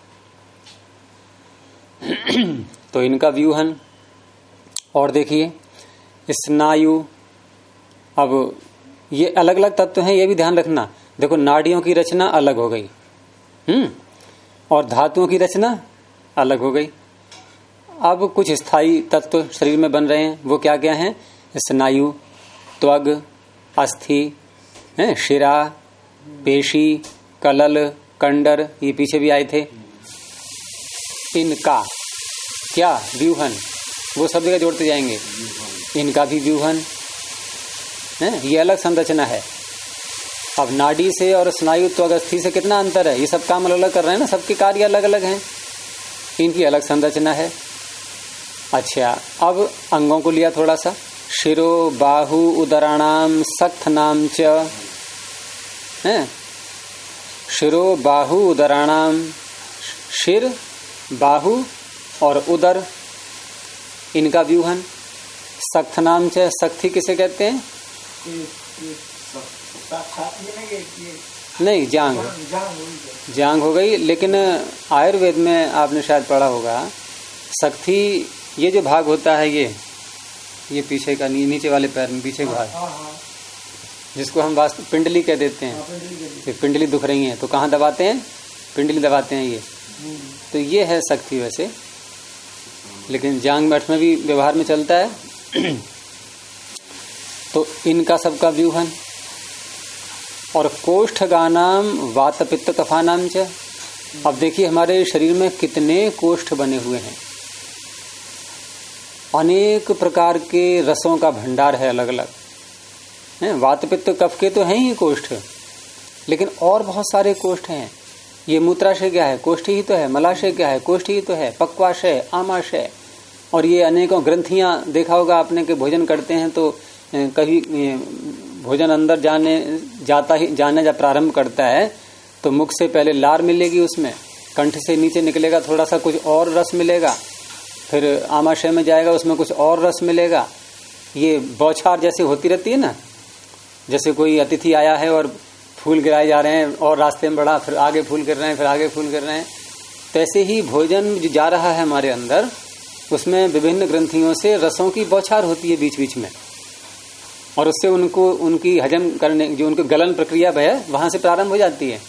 Speaker 1: तो इनका व्यूहन। और देखिए स्नायु, अब ये अलग अलग तत्व हैं, ये भी ध्यान रखना। देखो नाड़ियों की रचना अलग हो गई, और धातुओं की रचना अलग हो गई। अब कुछ स्थायी तत्व शरीर में बन रहे हैं, वो क्या क्या हैं, स्नायु, त्वग, अस्थि, शिरा, पेशी, कलल, कंडर, ये पीछे भी आए थे। इनका क्या व्यूहन, वो सब जगह जोड़ते जाएंगे। इनका भी व्यूहन है, ये अलग संरचना है। अब नाड़ी से और स्नायुत्व अस्थि से कितना अंतर है, ये सब काम अलग अलग कर रहे हैं ना, सबके कार्य अलग अलग हैं, इनकी अलग संरचना है। अच्छा, अब अंगों को लिया थोड़ा सा, शिरो बाहु उदराणाम सख्त नाम च है, शिरो बाहु उदराणाम, शिर बाहु और उदर इनका व्यूहन। सख्त नाम च, सख्ती किसे कहते हैं? नहीं, जांग, जांग हो गई। लेकिन आयुर्वेद में आपने शायद पढ़ा होगा, सख्ती ये जो भाग होता है, ये पीछे का नीचे वाले पैर में पीछे भाग, जिसको हम वास्तव पिंडली कह देते हैं। पिंडली दुख रही है तो कहाँ दबाते हैं? पिंडली दबाते हैं ये। तो ये है सख्ती वैसे, लेकिन जांग मठ में भी व्यवहार में चलता है। तो इनका सबका व्यूहन। और कोष्ठगानाम वात पित्त कफानाम च। अब देखिए हमारे शरीर में कितने कोष्ठ बने हुए हैं, अनेक प्रकार के रसों का भंडार है अलग अलग है। वात पित्त कफ के तो हैं ही कोष्ठ, लेकिन और बहुत सारे कोष्ठ हैं। ये मूत्राशय क्या है? कोष्ठ ही तो है। मलाशय क्या है? कोष्ठ ही तो है। पक्वाशय, आमाशय, और ये अनेकों ग्रंथियां देखा होगा आपने कि भोजन करते हैं तो कभी भोजन अंदर जाने जब प्रारंभ करता है तो मुख से पहले लार मिलेगी, उसमें कंठ से नीचे निकलेगा थोड़ा सा कुछ और रस मिलेगा, फिर आमाशय में जाएगा उसमें कुछ और रस मिलेगा। ये बौछार जैसे होती रहती है ना, जैसे कोई अतिथि आया है और फूल गिराए जा रहे हैं और रास्ते में बढ़ा, फिर आगे फूल गिर रहे हैं, फिर आगे फूल गिर रहे हैं। तैसे ही भोजन जो जा रहा है हमारे अंदर, उसमें विभिन्न ग्रंथियों से रसों की बौछार होती है बीच बीच में, और उससे उनको उनकी हजम करने जो उनकी गलन प्रक्रिया है वहां से प्रारंभ हो जाती है।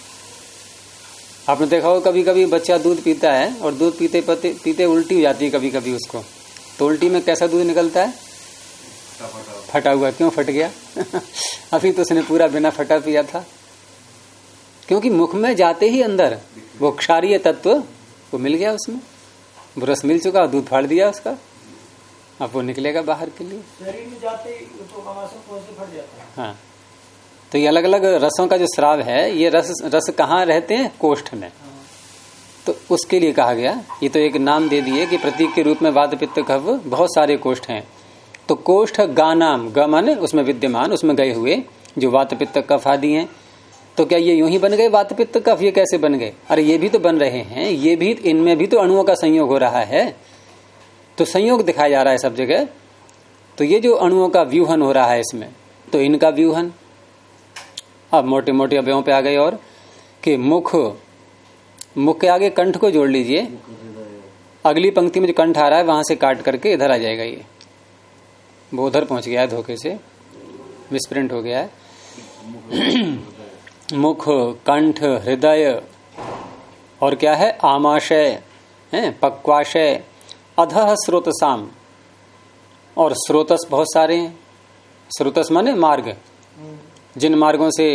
Speaker 1: आपने देखा हो कभी कभी बच्चा दूध पीता है और दूध पीते पीते उल्टी हो जाती है कभी कभी उसको, तो उल्टी में कैसा दूध निकलता है? फटा हुआ। क्यों फट गया? अभी तो उसने पूरा बिना फटा पिया था, क्योंकि मुख में जाते ही अंदर वो क्षारीय तत्व वो मिल गया, उसमें वो रस मिल चुका, दूध फाड़ दिया उसका, अब वो निकलेगा बाहर के लिए।
Speaker 3: शरीर में जाते ही तो फट जाता है।
Speaker 1: हाँ, तो ये अलग अलग रसों का जो स्राव है, ये रस कहाँ रहते हैं? कोष्ठ में। तो उसके लिए कहा गया, ये तो एक नाम दे दिए कि प्रतीक के रूप में वात पित्त कफ बहुत सारे कोष्ठ हैं। तो कोष्ठ गानाम, ग माने उसमें विद्यमान, उसमें गए हुए जो वात पित्त कफ आदि हैं। तो क्या ये यूं ही बन गए वात पित्त कफ? ये कैसे बन गए? अरे ये भी तो बन रहे हैं, ये भी, इनमें भी तो अणुओं का संयोग हो रहा है, तो संयोग दिखाया जा रहा है सब जगह। तो ये जो अणुओं का व्यूहन हो रहा है इसमें, तो इनका व्यूहन। अब मोटे मोटे अवयवों पे आ गए, और कि मुख के आगे कंठ को जोड़ लीजिए, अगली पंक्ति में जो कंठ आ रहा है वहां से काट करके इधर आ जाएगा, ये वो उधर पहुंच गया है, धोखे से मिसप्रिंट हो गया है। मुख, कंठ, हृदय, और क्या है? आमाशय है, पक्वाशय, अधः स्रोतसाम, और स्रोतस बहुत सारे हैं। स्रोतस माने मार्ग, जिन मार्गों से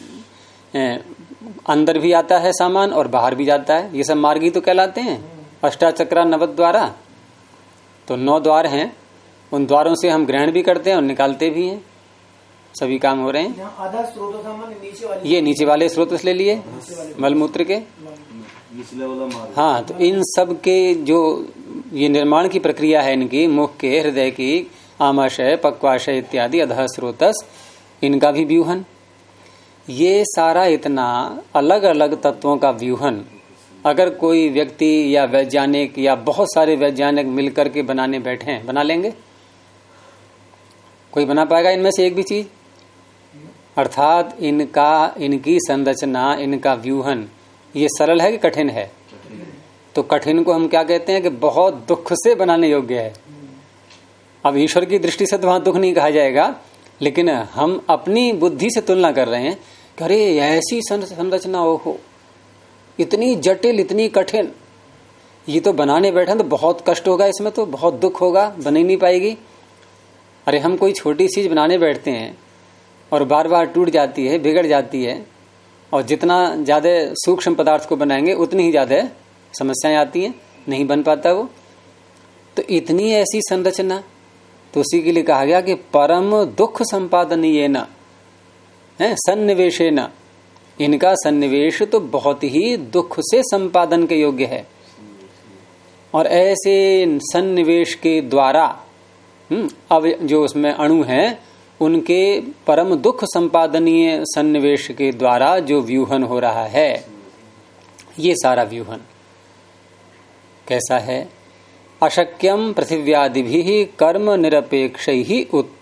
Speaker 1: अंदर भी आता है सामान और बाहर भी जाता है, ये सब मार्ग ही तो कहलाते हैं। अष्टाचक्रा नवद्वारा, तो 9 द्वार हैं, उन द्वारों से हम ग्रहण भी करते हैं और निकालते भी हैं, सभी काम हो रहे हैं।
Speaker 3: आधा स्रोत
Speaker 1: ये नीचे वाले स्रोत ले लिए मलमूत्र के, हाँ। तो इन सब के जो ये निर्माण की प्रक्रिया है इनकी, मुख के, हृदय की, आमाशय, पक्वाशय इत्यादि, अधः स्रोतस, इनका भी व्यूहन। ये सारा इतना अलग अलग तत्वों का व्यूहन अगर कोई व्यक्ति या वैज्ञानिक या बहुत सारे वैज्ञानिक मिलकर के बनाने बैठे हैं, बना लेंगे? कोई बना पाएगा इनमें से एक भी चीज? अर्थात इनकी संरचना, इनका व्यूहन, ये सरल है कि कठिन है? तो कठिन को हम क्या कहते हैं कि बहुत दुख से बनाने योग्य है। अब ईश्वर की दृष्टि से तो वहां दुख नहीं कहा जाएगा, लेकिन हम अपनी बुद्धि से तुलना कर रहे हैं कि अरे ऐसी संरचना हो, इतनी जटिल, इतनी कठिन, ये तो बनाने बैठे तो बहुत कष्ट होगा, इसमें तो बहुत दुख होगा, बन ही नहीं पाएगी। अरे हम कोई छोटी चीज बनाने बैठते हैं और बार बार टूट जाती है, बिगड़ जाती है, और जितना ज्यादा सूक्ष्म पदार्थ को बनाएंगे उतनी ही ज्यादा समस्याएं आती हैं, नहीं बन पाता वो। तो इतनी ऐसी संरचना, तो उसी के लिए कहा गया कि परम दुख संपादनीय न है सन्निवेशे न, इनका सन्निवेश तो बहुत ही दुख से संपादन के योग्य है। और ऐसे सन्निवेश के द्वारा अब जो उसमें अणु हैं उनके परम दुख संपादनीय सन्निवेश के द्वारा जो व्यूहन हो रहा है, ये सारा व्यूहन कैसा है? अशक्यम पृथिव्यादिभिः कर्म निरपेक्ष ही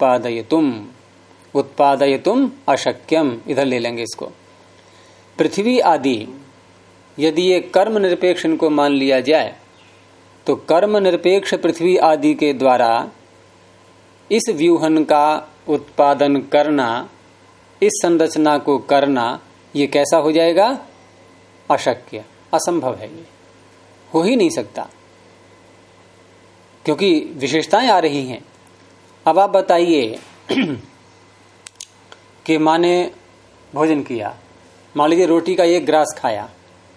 Speaker 1: उत्पादयितुम अशक्यम, इधर ले लेंगे इसको। पृथ्वी आदि यदि ये कर्म निरपेक्ष इनको मान लिया जाए तो कर्म निरपेक्ष पृथ्वी आदि के द्वारा इस व्यूहन का उत्पादन करना, इस संरचना को करना, ये कैसा हो जाएगा? अशक्य, असंभव है, ये हो ही नहीं सकता, क्योंकि विशेषताएं आ रही हैं। अब आप बताइए कि माँ ने भोजन किया, मान लीजिए रोटी का एक ग्रास खाया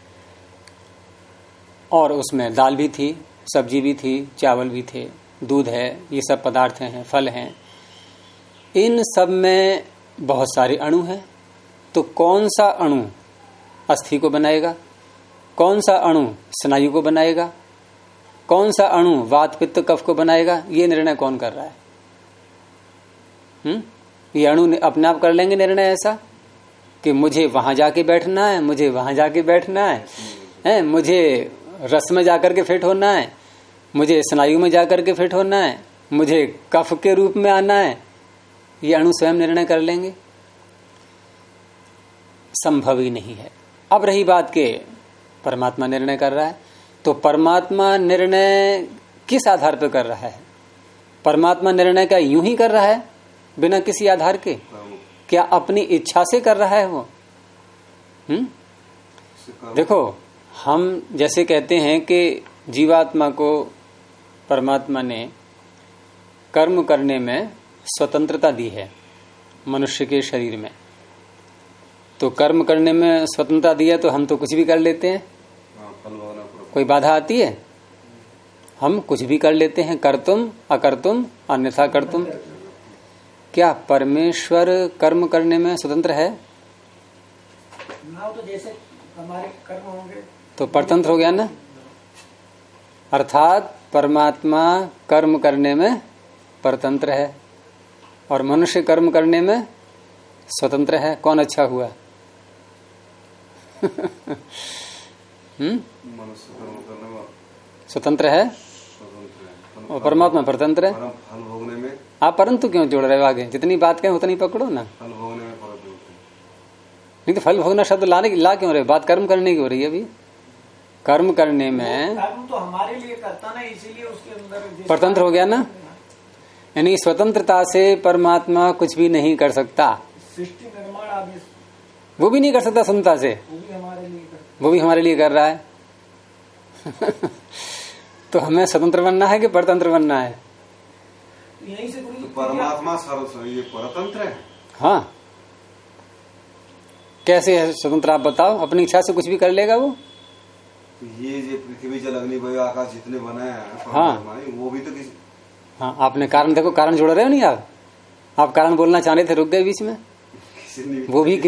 Speaker 1: और उसमें दाल भी थी, सब्जी भी थी, चावल भी थे, दूध है, ये सब पदार्थ हैं, फल हैं, इन सब में बहुत सारे अणु हैं। तो कौन सा अणु अस्थि को बनाएगा, कौन सा अणु स्नायु को बनाएगा, कौन सा अणु वात पित्त कफ को बनाएगा, ये निर्णय कौन कर रहा है? ये अणु अपने आप कर लेंगे निर्णय ऐसा कि मुझे वहां जाके बैठना है, मुझे वहां जाके बैठना है, मुझे रस में जाकर के फिट होना है, मुझे स्नायु में जाकर के फिट होना है, मुझे कफ के रूप में आना है, ये अणु स्वयं निर्णय कर लेंगे? संभव ही नहीं है। अब रही बात के परमात्मा निर्णय कर रहा है, तो परमात्मा निर्णय किस आधार पर कर रहा है? परमात्मा निर्णय क्या यूं ही कर रहा है बिना किसी आधार के? क्या अपनी इच्छा से कर रहा है वो? देखो, हम जैसे कहते हैं कि जीवात्मा को परमात्मा ने कर्म करने में स्वतंत्रता दी है मनुष्य के शरीर में, तो कर्म करने में स्वतंत्रता दी है तो हम तो कुछ भी कर लेते हैं, कोई बाधा आती है? हम कुछ भी कर लेते हैं, करतुम अकर्तुम अन्यथा करतुम। क्या परमेश्वर कर्म करने में स्वतंत्र है?
Speaker 3: तो जैसे हमारे कर्म होंगे
Speaker 1: तो परतंत्र हो गया ना। अर्थात परमात्मा कर्म करने में परतंत्र है और मनुष्य कर्म करने में स्वतंत्र है। कौन अच्छा हुआ? स्वतंत्र है और परमात्मा परतंत्र है।
Speaker 2: फल भोगने में
Speaker 1: आप परंतु क्यों जोड़ रहे हो? आगे जितनी बात कहें उतनी पकड़ो ना।
Speaker 2: फल भोगने में परतंत्र,
Speaker 1: नहीं तो फल भोगना शब्द ला क्यों रहे? बात कर्म करने की हो रही है अभी। कर्म करने में
Speaker 3: कर्म तो हमारे लिए करता ना, इसीलिए उसके अंदर
Speaker 1: परतंत्र हो गया ना। यानी स्वतंत्रता से परमात्मा कुछ भी नहीं कर सकता,
Speaker 3: सृष्टि निर्माण आदि
Speaker 1: वो भी नहीं कर सकता स्वतंत्रता से, वो भी हमारे लिए कर रहा है। तो हमें स्वतंत्र बनना है कि परतंत्र बनना है?
Speaker 3: यहीं से
Speaker 2: तो परमात्मा ये परतंत्र है।
Speaker 1: हाँ, कैसे है स्वतंत्र? आप बताओ। अपनी इच्छा से कुछ भी कर लेगा वो?
Speaker 2: ये जो पृथ्वी जल अग्नि वायु आकाश जितने बनाए हैं,
Speaker 1: हाँ,
Speaker 2: वो भी तो किसी,
Speaker 1: हाँ, आपने कारण देखो, कारण जोड़ रहे हो नहीं आप कारण बोलना चाह रहे थे, रुक गए बीच में। वो भी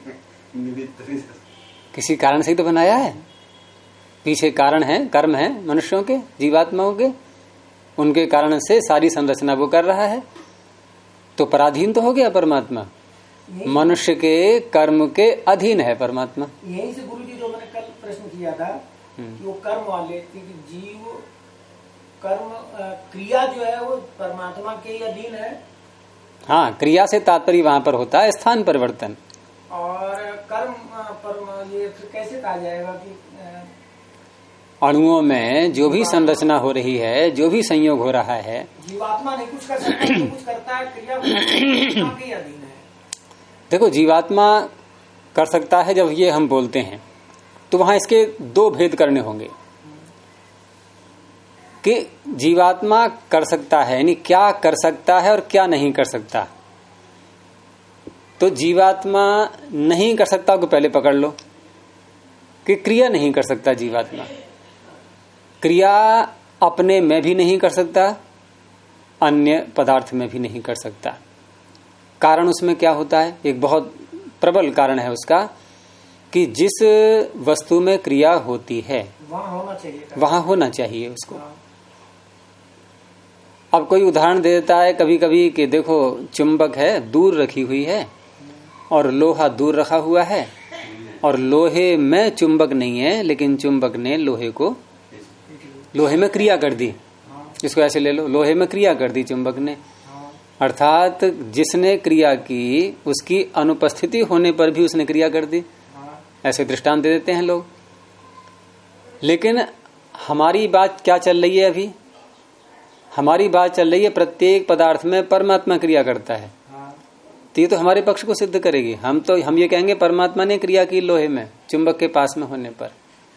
Speaker 1: किसी कारण से ही तो बनाया है। पीछे कारण है, कर्म है मनुष्यों के, जीवात्माओं के, उनके कारण से सारी संरचना वो कर रहा है। तो पराधीन तो हो गया परमात्मा, मनुष्य के कर्म के अधीन है परमात्मा।
Speaker 3: यही से गुरु जी जो मैंने कल प्रश्न किया था कि वो कर्म वाले, क्योंकि जीव कर्म क्रिया जो है वो परमात्मा के ही अधीन है।
Speaker 1: हाँ, क्रिया से तात्पर्य वहां पर होता है स्थान परिवर्तन।
Speaker 3: और कर्म पर ये फिर कैसे कहा जाएगा कि
Speaker 1: अणुओं में जो भी संरचना हो रही है, जो भी संयोग हो रहा है,
Speaker 3: जीवात्मा नहीं कुछ कर सकता, तो कुछ करता है, क्रिया के अधीन है।
Speaker 1: देखो, जीवात्मा कर सकता है जब ये हम बोलते हैं तो वहां इसके दो भेद करने होंगे कि जीवात्मा कर सकता है, यानी क्या कर सकता है और क्या नहीं कर सकता। तो जीवात्मा नहीं कर सकता को पहले पकड़ लो कि क्रिया नहीं कर सकता जीवात्मा। क्रिया अपने में भी नहीं कर सकता, अन्य पदार्थ में भी नहीं कर सकता। कारण उसमें क्या होता है, एक बहुत प्रबल कारण है उसका कि जिस वस्तु में क्रिया होती है वहां होना चाहिए उसको। अब कोई उदाहरण दे देता है कभी कभी कि देखो चुंबक है, दूर रखी हुई है, और लोहा दूर रखा हुआ है, और लोहे में चुंबक नहीं है, लेकिन चुंबक ने लोहे में क्रिया कर दी। इसको ऐसे ले लो, लोहे में क्रिया कर दी चुंबक ने, अर्थात जिसने क्रिया की उसकी अनुपस्थिति होने पर भी उसने क्रिया कर दी। ऐसे दृष्टांत दे देते हैं लोग। लेकिन हमारी बात क्या चल रही है अभी? हमारी बात चल रही है प्रत्येक पदार्थ में परमात्मा क्रिया करता है। तो ये तो हमारे पक्ष को सिद्ध करेगी। हम ये कहेंगे परमात्मा ने क्रिया की लोहे में, चुंबक के पास में होने पर।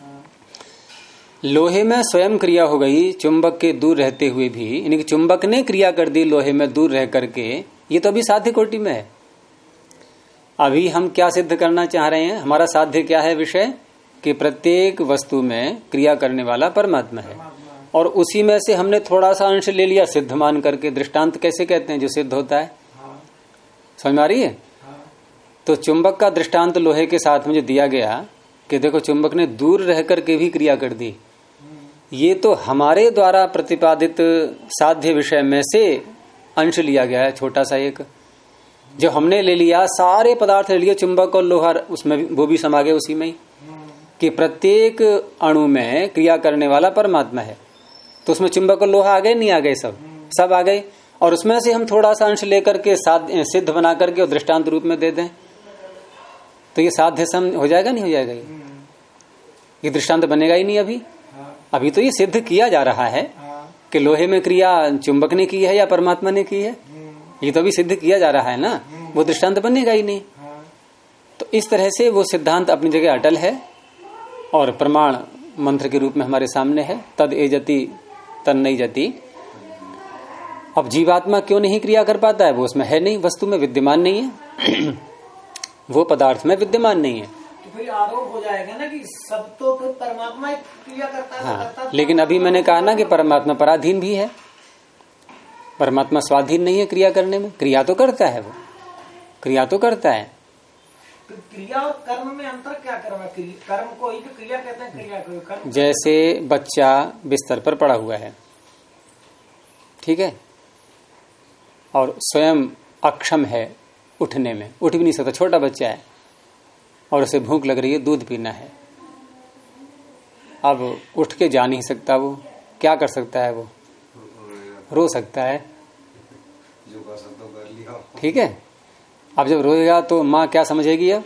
Speaker 1: लोहे में स्वयं क्रिया हो गई चुंबक के दूर रहते हुए भी, यानी कि चुंबक ने क्रिया कर दी लोहे में दूर रह करके, ये तो अभी साध्य कोटि में है। अभी हम क्या सिद्ध करना चाह रहे हैं? हमारा साध्य क्या है विषय? कि प्रत्येक वस्तु में क्रिया करने वाला परमात्मा है, और उसी में से हमने थोड़ा सा अंश ले लिया सिद्ध मान करके। दृष्टांत कैसे कहते हैं जो सिद्ध होता है? समझ में आ रही है? तो चुंबक का दृष्टांत लोहे के साथ में जो दिया गया कि देखो चुंबक ने दूर रह करके भी क्रिया कर दी, ये तो हमारे द्वारा प्रतिपादित साध्य विषय में से अंश लिया गया है, छोटा सा एक। जो हमने ले लिया, सारे पदार्थ ले लिए, चुंबक और लोहा उसमें भी, वो भी समा गए उसी में ही, कि प्रत्येक अणु में क्रिया करने वाला परमात्मा है। तो उसमें चुंबक और लोहा आ गए, नहीं आ गए? सब आ गए। और उसमें से हम थोड़ा सा अंश लेकर के सिद्ध बना करके और दृष्टांत रूप में दे दें, तो ये साध्य सम हो जाएगा, नहीं हो जाएगा? ये दृष्टांत बनेगा ही नहीं। अभी तो ये सिद्ध किया जा रहा है कि लोहे में क्रिया चुंबक ने की है या परमात्मा ने की है, ये तो अभी सिद्ध किया जा रहा है ना, वो दृष्टांत बनेगा ही नहीं। तो इस तरह से वो सिद्धांत अपनी जगह अटल है और प्रमाण मंत्र के रूप में हमारे सामने है। तद एजति तन नहीं जति। अब जीवात्मा क्यों नहीं क्रिया कर पाता है? वो उसमें है नहीं, वस्तु में विद्यमान नहीं है वो पदार्थ में विद्यमान नहीं है।
Speaker 3: तो फिर आरोप हो जाएगा ना कि सब तो फिर परमात्मा क्रिया करता है।
Speaker 1: हाँ, लेकिन अभी मैंने कहा ना कि परमात्मा पराधीन भी है, परमात्मा स्वाधीन नहीं है क्रिया करने में। क्रिया तो करता है, वो क्रिया तो करता है।
Speaker 3: तो क्रिया और कर्म में अंतर क्या? कर्म को ही तो क्रिया कहते हैं, क्रिया को कर्म।
Speaker 1: जैसे बच्चा बिस्तर पर पड़ा हुआ है, ठीक है, और स्वयं अक्षम है उठने में, उठ भी नहीं सकता, छोटा बच्चा है, और उसे भूख लग रही है, दूध पीना है। अब उठ के जा नहीं सकता, वो क्या कर सकता है? वो रो सकता है, ठीक है। अब जब रोएगा तो माँ क्या समझेगी? अब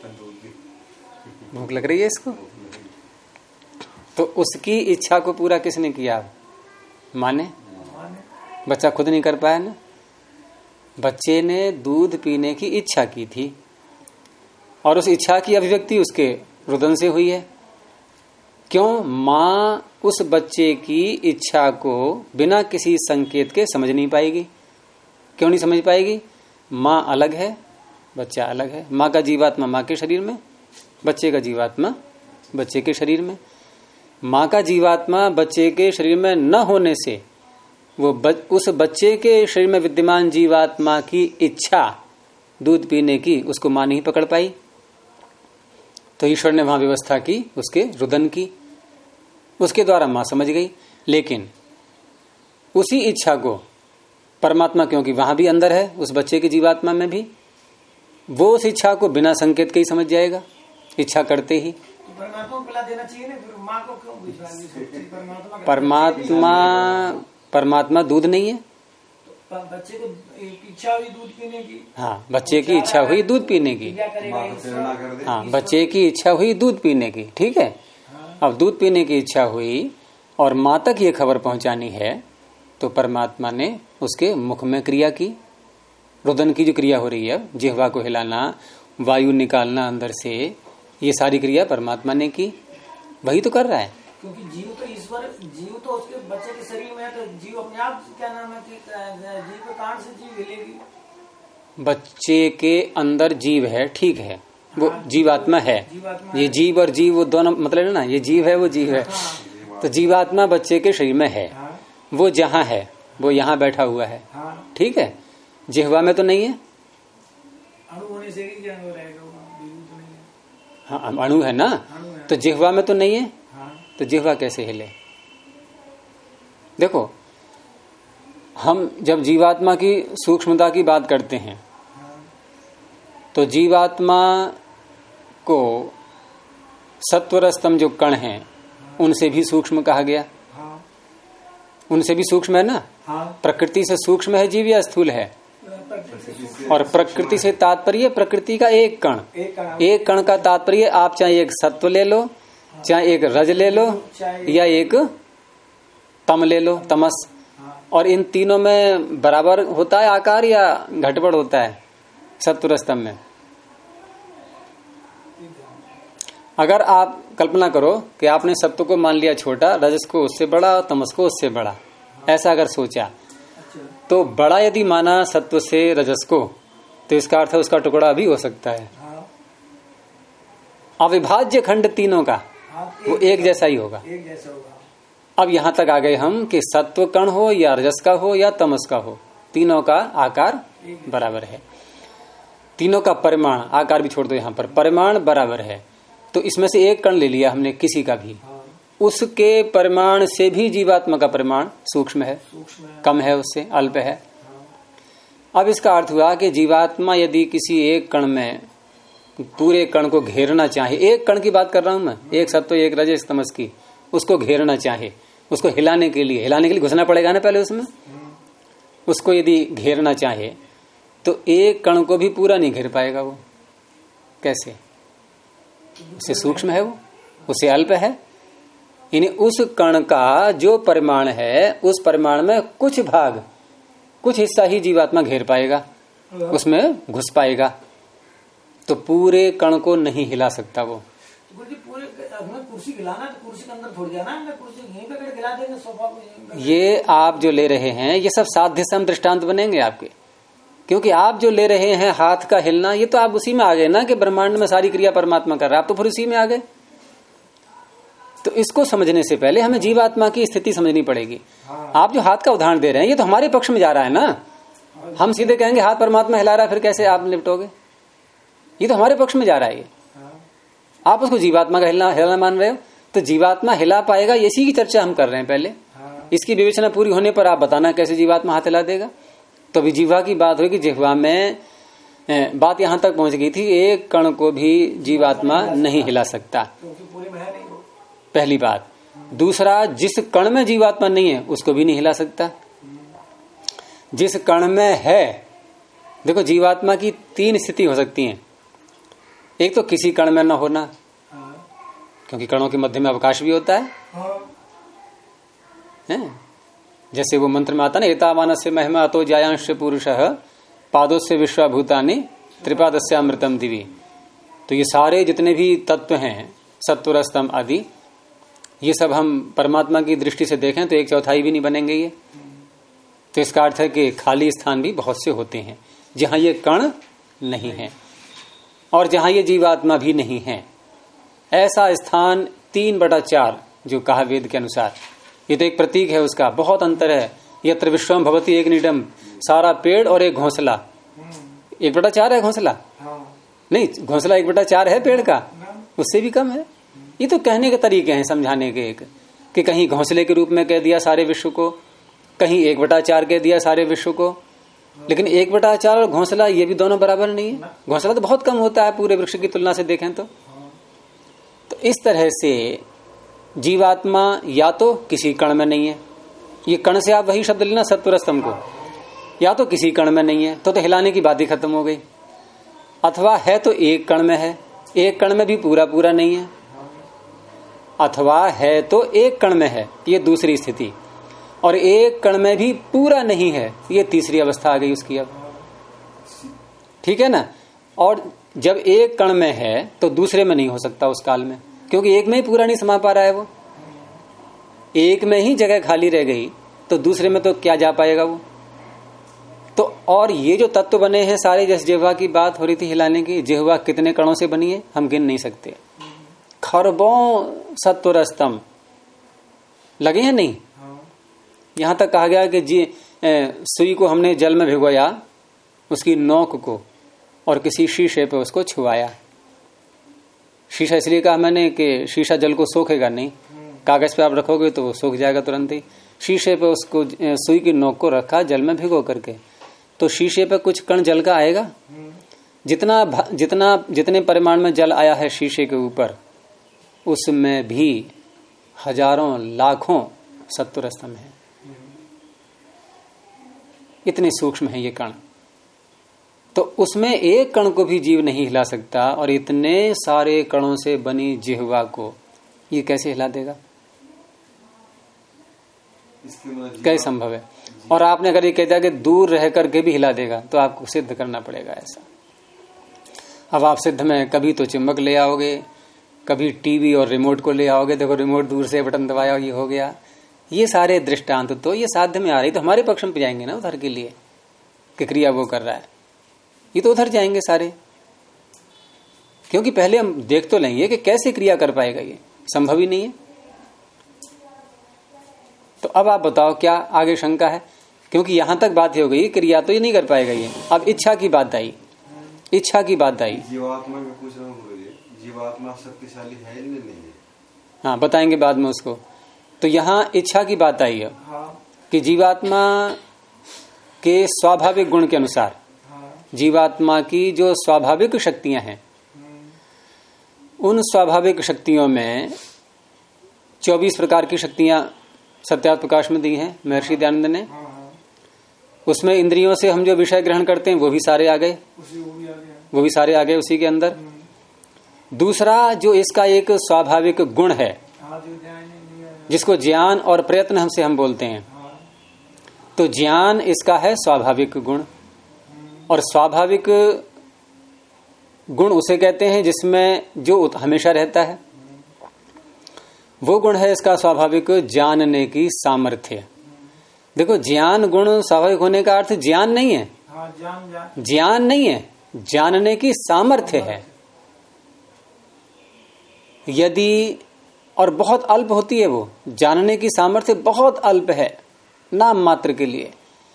Speaker 1: भूख लग रही है इसको, तो उसकी इच्छा को पूरा किसने किया? माँ ने। बच्चा खुद नहीं कर पाया ना, बच्चे ने दूध पीने की इच्छा की थी, और उस इच्छा की अभिव्यक्ति उसके रुदन से हुई है। क्यों? माँ उस बच्चे की इच्छा को बिना किसी संकेत के समझ नहीं पाएगी। क्यों नहीं समझ पाएगी? माँ अलग है, बच्चा अलग है। माँ का जीवात्मा माँ के शरीर में, बच्चे का जीवात्मा बच्चे के शरीर में। माँ का जीवात्मा बच्चे के शरीर में न होने से वो उस बच्चे के शरीर में विद्यमान जीवात्मा की इच्छा दूध पीने की उसको माँ नहीं पकड़ पाई। तो ईश्वर ने वहां व्यवस्था की उसके रुदन की, उसके द्वारा माँ समझ गई। लेकिन उसी इच्छा को परमात्मा, क्योंकि वहां भी अंदर है उस बच्चे के जीवात्मा में भी, वो उस इच्छा को बिना संकेत के ही समझ जाएगा, इच्छा करते ही।
Speaker 3: परमात्मा को पिला देना चाहिए ना, फिर माँ को क्यों?
Speaker 1: परमात्मा दूध नहीं है?
Speaker 3: बच्चे को इच्छा हुई दूध पीने की।
Speaker 1: हाँ, बच्चे की इच्छा हुई दूध पीने की। हाँ, बच्चे की इच्छा हुई दूध पीने की, ठीक है। अब दूध पीने की इच्छा हुई और माँ तक ये खबर पहुंचानी है, तो परमात्मा ने उसके मुख में क्रिया की, रुदन की जो क्रिया हो रही है, जिह्वा को हिलाना, वायु निकालना अंदर से, ये सारी क्रिया परमात्मा ने की, वही तो कर रहा है।
Speaker 3: क्योंकि जीव तो ईश्वर, जीव तो उसके बच्चे के शरीर में है, तो जीव अपने आप क्या नाम है कि जीव के कारण से जीव हिलेगी।
Speaker 1: बच्चे के अंदर जीव है, ठीक है, वो जीवात्मा है। ये जीव और जीव वो दोनों मतलब है ना, ये जीव है वो जीव है। तो जीवात्मा बच्चे के शरीर में है, वो जहां है वो यहां बैठा हुआ है, ठीक है। जिह्वा में तो नहीं है,
Speaker 3: अणु होने से ही क्या हो रहेगा,
Speaker 1: हाँ अणु है ना, तो जिह्वा में तो नहीं है, तो जिह्वा कैसे हिले। देखो हम जब जीवात्मा की सूक्ष्मता की बात करते हैं तो जीवात्मा को सत्वरस्तम जो कण हैं उनसे भी सूक्ष्म कहा गया, उनसे भी सूक्ष्म है ना। प्रकृति से सूक्ष्म है जीव या स्थूल है, और प्रकृति से तात्पर्य प्रकृति का एक कण, एक कण का तात्पर्य आप चाहे एक सत्व ले लो, चाहे एक रज ले लो, या एक तम ले लो, तमस, और इन तीनों में बराबर होता है आकार या घटबड़ होता है सत्वरस्तम में। अगर आप कल्पना करो कि आपने सत्व को मान लिया छोटा, रजस को उससे बड़ा, तमस को उससे बड़ा, ऐसा अगर सोचा तो बड़ा यदि माना सत्व से रजस को, तो इसका अर्थ है उसका टुकड़ा भी हो सकता है। अविभाज्य खंड तीनों का वो एक जैसा ही होगा। अब यहां तक आ गए हम कि सत्व कण हो या रजस का हो या तमस का हो, तीनों का आकार बराबर है, तीनों का परिमाण, आकार भी छोड़ दो यहां पर, परिमाण बराबर है। तो इसमें से एक कण ले लिया हमने किसी का भी, उसके परिमाण से भी जीवात्मा का परिमाण सूक्ष्म है, कम है, उससे अल्प है। अब इसका अर्थ हुआ कि जीवात्मा यदि किसी एक कण में पूरे कण को घेरना चाहे, एक कण की बात कर रहा हूं मैं, एक सत्व एक रजस तमस की, उसको घेरना चाहे, उसको हिलाने के लिए घुसना पड़ेगा ना पहले उसमें, उसको यदि घेरना चाहे तो एक कण को भी पूरा नहीं घेर पाएगा वो। कैसे? उससे सूक्ष्म है वो, उससे अल्प है, यानी उस कण का जो परिमाण है उस परिमाण में कुछ भाग, कुछ हिस्सा ही जीवात्मा घेर पाएगा, उसमें घुस पाएगा, तो पूरे कण को नहीं हिला सकता वो।
Speaker 3: पूरे कुर्सी हिलाना तो कुर्सी के अंदर थोड़ी जाना है, कुर्सी यहीं पे हिला देंगे सोफा को।
Speaker 1: ये आप जो ले रहे हैं ये सब साध्य सम दृष्टांत बनेंगे आपके, क्योंकि आप जो ले रहे हैं हाथ का हिलना, ये तो आप उसी में आ गए ना कि ब्रह्मांड में सारी क्रिया परमात्मा कर रहा है, आप तो फिर उसी में आ गए। तो इसको समझने से पहले हमें जीवात्मा की स्थिति समझनी पड़ेगी। आप जो हाथ का उदाहरण दे रहे हैं ये तो हमारे पक्ष में जा रहा है ना, हम सीधे कहेंगे हाथ परमात्मा हिला रहा है, फिर कैसे आप निपटोगे? ये तो हमारे पक्ष में जा रहा है, ये आप उसको जीवात्मा का हिलाना मान रहे हो, तो जीवात्मा हिला पाएगा, इसी की चर्चा हम कर रहे हैं पहले। इसकी विवेचना पूरी होने पर आप बताना कैसे जीवात्मा हाथ हिला देगा। तो अभी जिह्वा की बात हुई कि जिह्वा में बात यहां तक पहुंच गई थी, एक कण को भी जीवात्मा नहीं हिला सकता, पहली बात। दूसरा, जिस कण में जीवात्मा नहीं है उसको भी नहीं हिला सकता। जिस कण में है, देखो जीवात्मा की तीन स्थिति हो सकती है। एक तो किसी कण में न होना, क्योंकि कणों के मध्य में अवकाश भी होता है? जैसे वो मंत्र में आता ना, एतावानस्य महिमा तो जायांश पुरुषः पादोस्य विश्वभूतानि त्रिपादस्यामृतम दिवी। तो ये सारे जितने भी तत्व हैं सत्वरस्तम आदि, ये सब हम परमात्मा की दृष्टि से देखें तो 1/4 भी नहीं बनेंगे ये। तो इसका अर्थ है कि खाली स्थान भी बहुत से होते हैं जहां ये कण नहीं है और जहां ये जीवात्मा भी नहीं है। ऐसा स्थान 3/4 जो कहा वेद के अनुसार, ये तो एक प्रतीक है उसका, बहुत अंतर है। यत्र विश्वम भवति एक निडम, सारा पेड़ और एक घोंसला, 1/4 है घोंसला, नहीं घोंसला 1/4 है पेड़ का, उससे भी कम है। ये तो कहने के तरीके हैं समझाने के, एक कि कहीं घोंसले के रूप में कह दिया सारे विश्व को, कहीं 1/4 कह दिया सारे विश्व को, लेकिन 1/4 और घोंसला ये भी दोनों बराबर नहीं है। घोंसला तो बहुत कम होता है पूरे वृक्ष की तुलना से देखें तो इस तरह से जीवात्मा या तो किसी कण में नहीं है, ये कण से आप वही शब्द लेना सत्वरस्तम को, या तो किसी कण में नहीं है तो हिलाने की बात ही खत्म हो गई, अथवा है तो एक कण में है, एक कण में भी पूरा पूरा नहीं है, अथवा है तो एक कण में है, ये दूसरी स्थिति, और एक कण में भी पूरा नहीं है, ये तीसरी अवस्था आ गई उसकी। अब ठीक है ना। और जब एक कण में है तो दूसरे में नहीं हो सकता उस काल में, क्योंकि एक में ही पूरा नहीं समा पा रहा है वो, एक में ही जगह खाली रह गई तो दूसरे में तो क्या जा पाएगा वो। तो और ये जो तत्व बने हैं सारे, जैसे जिह्वा की बात हो रही थी हिलाने की, जिह्वा कितने कणों से बनी है हम गिन नहीं सकते, खरबों सत्वरस्तम लगे हैं नहीं? यहां तक कहा गया कि सुई को हमने जल में भिगोया, उसकी नोक को, और किसी शीशे पे उसको छुआया। शीशा इसलिए कहा मैंने कि शीशा जल को सोखेगा नहीं, कागज पे आप रखोगे तो वो सूख जाएगा तुरंत ही। शीशे पे उसको सुई की नोक को रखा जल में भिगो करके, तो शीशे पे कुछ कण जल का आएगा। जितने परिमाण में जल आया है शीशे के ऊपर, उसमें भी हजारों लाखों सत्वर स्तंभ है। इतने सूक्ष्म है ये कण, तो उसमें एक कण को भी जीव नहीं हिला सकता, और इतने सारे कणों से बनी जिह्वा को ये कैसे हिला देगा? कैसे संभव है? और आपने अगर ये कह दिया कि दूर रह करके भी हिला देगा, तो आपको सिद्ध करना पड़ेगा ऐसा। अब आप सिद्ध में कभी तो चुंबक ले आओगे, कभी टीवी और रिमोट को ले आओगे, देखो रिमोट दूर से बटन दबाया ये हो गया। ये सारे दृष्टांत तो ये साध्य में आ रही, तो हमारे पक्ष में जाएंगे ना उधर के लिए कि क्रिया वो कर रहा है, ये तो उधर जाएंगे सारे। क्योंकि पहले हम देख तो लेंगे कि कैसे क्रिया कर पाएगा, ये संभव ही नहीं है। तो अब आप बताओ क्या आगे शंका है? क्योंकि यहां तक बात हो गई, क्रिया तो ये नहीं कर पाएगा ये। अब इच्छा की बात आई, इच्छा की बात आई।
Speaker 2: जीवात्मा का पूछ रहा हूँ, जीवात्मा शक्तिशाली है या नहीं है?
Speaker 1: हाँ, बताएंगे बाद में उसको। तो यहाँ इच्छा की बात आई है कि जीवात्मा के स्वाभाविक गुण के अनुसार, जीवात्मा की जो स्वाभाविक शक्तियां हैं, उन स्वाभाविक शक्तियों में 24 प्रकार की शक्तियां सत्यार्थ प्रकाश में दी हैं महर्षि दयानंद ने। उसमें इंद्रियों से हम जो विषय ग्रहण करते हैं वो भी सारे आ गए, वो भी सारे आ गए उसी के अंदर। दूसरा जो इसका एक स्वाभाविक गुण है, जिसको ज्ञान और प्रयत्न हमसे हम बोलते हैं, तो ज्ञान इसका है स्वाभाविक गुण। और स्वाभाविक गुण उसे कहते हैं जिसमें जो हमेशा रहता है, वो गुण है इसका स्वाभाविक जानने की सामर्थ्य। देखो, ज्ञान गुण स्वाभाविक होने का अर्थ ज्ञान नहीं है, ज्ञान नहीं है, जानने की सामर्थ्य है। यदि और बहुत अल्प होती है वो, जानने की सामर्थ्य बहुत अल्प है, नाम मात्र के लिए।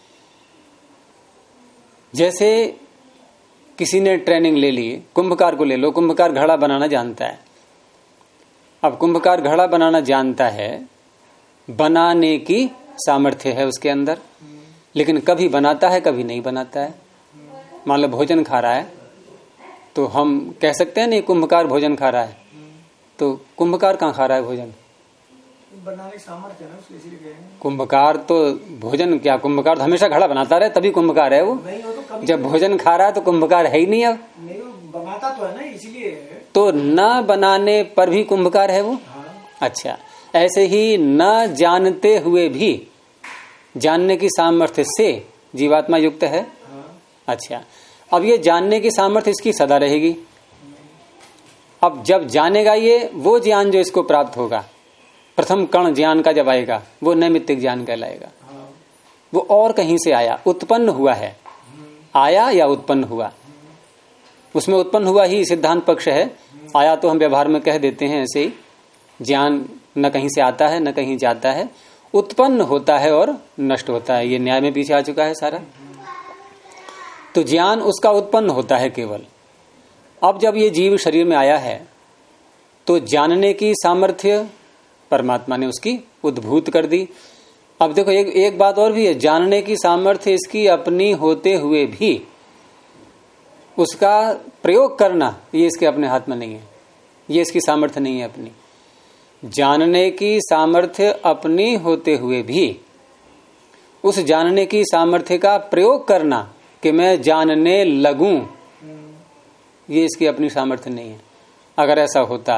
Speaker 1: जैसे किसी ने ट्रेनिंग ले ली, कुंभकार को ले लो, कुंभकार घड़ा बनाना जानता है। अब कुंभकार घड़ा बनाना जानता है, बनाने की सामर्थ्य है उसके अंदर, लेकिन कभी बनाता है कभी नहीं बनाता है। मान लो भोजन खा रहा है, तो हम कह सकते हैं नहीं कुंभकार भोजन खा रहा है, तो कुंभकार कहाँ खा रहा है भोजन?
Speaker 3: बनाने की सामर्थ्य है ना उसकी, इसीलिए
Speaker 1: कुंभकार तो भोजन क्या, कुंभकार तो हमेशा घड़ा बनाता रहे तभी कुंभकार है वो।
Speaker 3: तो
Speaker 1: जब भोजन खा रहा है तो कुंभकार है ही नहीं। अब
Speaker 3: नहीं, बनाता तो है ना, इसीलिए
Speaker 1: तो न बनाने पर भी कुंभकार है वो।
Speaker 3: हाँ।
Speaker 1: अच्छा, ऐसे ही न जानते हुए भी जानने की सामर्थ्य से जीवात्मा युक्त है।
Speaker 3: हाँ।
Speaker 1: अच्छा, अब ये जानने की सामर्थ्य इसकी सदा रहेगी। अब जब जानेगा ये, वो ज्ञान जो इसको प्राप्त होगा, प्रथम कण ज्ञान का जब आएगा, वो नैमित्तिक ज्ञान कहलाएगा। वो और कहीं से आया, उत्पन्न हुआ है, आया या उत्पन्न हुआ। उसमें उत्पन्न हुआ ही सिद्धांत पक्ष है, आया तो हम व्यवहार में कह देते हैं ऐसे ही। ज्ञान न कहीं से आता है न कहीं जाता है, उत्पन्न होता है और नष्ट होता है। ये न्याय में पीछे आ चुका है सारा। तो ज्ञान उसका उत्पन्न होता है केवल। अब जब ये जीव शरीर में आया है, तो जानने की सामर्थ्य परमात्मा ने उसकी उद्भूत कर दी। अब देखो, एक बात और भी है, जानने की सामर्थ्य इसकी अपनी होते हुए भी उसका प्रयोग करना ये इसके अपने हाथ में नहीं है, ये इसकी सामर्थ्य नहीं है अपनी। जानने की सामर्थ्य अपनी होते हुए भी उस जानने की सामर्थ्य का प्रयोग करना कि मैं जानने लगूं, ये इसकी अपनी सामर्थ्य नहीं है। अगर ऐसा होता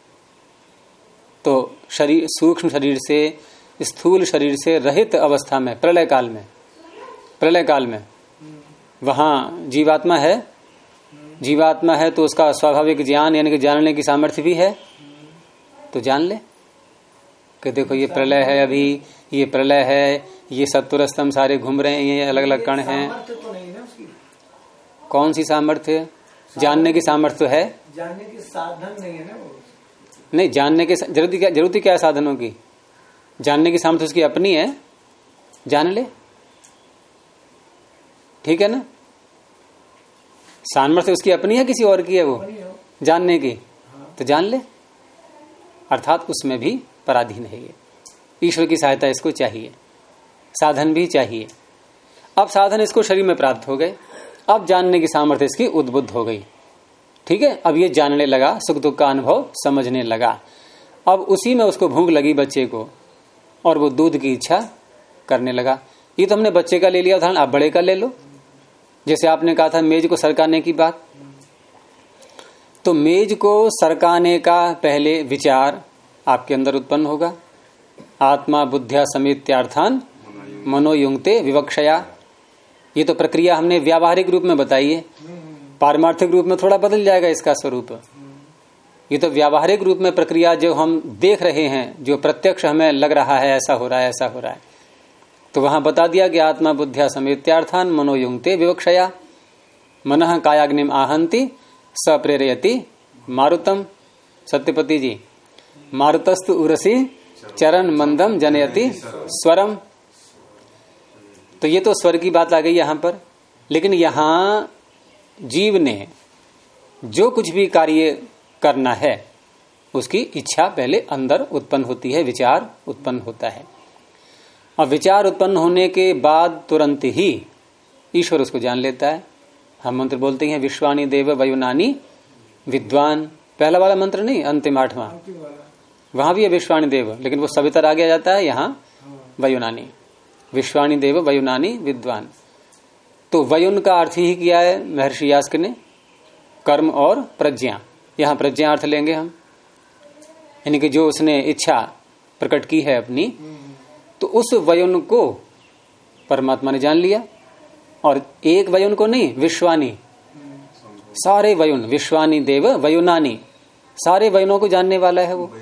Speaker 1: तो शरीर, सूक्ष्म शरीर से, स्थूल शरीर से रहित अवस्था में, प्रलय काल में वहां जीवात्मा है। जीवात्मा है तो उसका स्वाभाविक ज्ञान यानी कि जानने की सामर्थ्य भी है, तो जान ले कि देखो ये प्रलय है, अभी ये प्रलय है, ये सत्वर स्तंभ सारे घूम रहे हैं, ये अलग अलग कण हैं।
Speaker 3: तो नहीं है उसकी।
Speaker 1: कौन सी सामर्थ्य? जानने की सामर्थ्य तो है,
Speaker 3: जानने की साधन नहीं है ना वो।
Speaker 1: नहीं, जानने के जरूरत क्या है साधनों की? जानने की सामर्थ्य उसकी अपनी है, जान ले, ठीक है ना। सामर्थ्य उसकी अपनी है, किसी और की है वो जानने की, तो जान ले। अर्थात उसमें भी पराधीन है ये, ईश्वर की सहायता इसको चाहिए, साधन भी चाहिए। अब साधन इसको शरीर में प्राप्त हो गए, अब जानने की सामर्थ्य इसकी उद्बुद्ध हो गई, ठीक है। अब ये जानने लगा, सुख दुख का अनुभव समझने लगा। अब उसी में उसको भूख लगी बच्चे को, और वो दूध की इच्छा करने लगा। ये तो हमने बच्चे का ले लिया उदाहरण, आप बड़े का ले लो। जैसे आपने कहा था मेज को सरकाने की बात, तो मेज को सरकाने का पहले विचार आपके अंदर उत्पन्न होगा। आत्मा बुद्ध्या समेत्यार्थान मनोयुंक्ते विवक्षया, ये तो प्रक्रिया हमने व्यावहारिक रूप में बताई है। पारमार्थिक रूप में थोड़ा बदल जाएगा इसका स्वरूप। ये तो व्यावहारिक रूप में प्रक्रिया जो हम देख रहे हैं, जो प्रत्यक्ष हमें लग रहा है ऐसा हो रहा है, ऐसा हो रहा है, तो वहां बता दिया कि आत्मा बुद्ध्या समेत्यार्थान मनोयुंक्ते विवक्षया मनः कायाग्निम आहंति सप्रेरयति मारुतम। सत्यपति जी, मारुतस्तु उरसी चरण मंदम जनयति स्वरम। तो ये तो स्वर की बात आ गई यहां पर, लेकिन यहां जीव ने जो कुछ भी कार्य करना है उसकी इच्छा पहले अंदर उत्पन्न होती है, विचार उत्पन्न होता है। और विचार उत्पन्न होने के बाद तुरंत ही ईश्वर उसको जान लेता है। हम मंत्र बोलते हैं विश्वानी देव वयुनानी विद्वान, पहला वाला मंत्र नहीं, अंतिम 8वां, वहां भी है विश्वानी देव, लेकिन वो सवितर आगे आ जाता है, यहाँ वयुनानी। विश्वानी देव वयुनानी विद्वान, तो वयुन का अर्थ ही किया है महर्षि यास्क ने, कर्म और प्रज्ञा। यहां प्रज्ञा अर्थ लेंगे हम, यानी कि जो उसने इच्छा प्रकट की है अपनी, तो उस वयुन को परमात्मा ने जान लिया। और एक वयुन को नहीं, विश्वानी, सारे वयुन, विश्वानी देव वयुनानी, सारे वयुनों को जानने वाला है वो।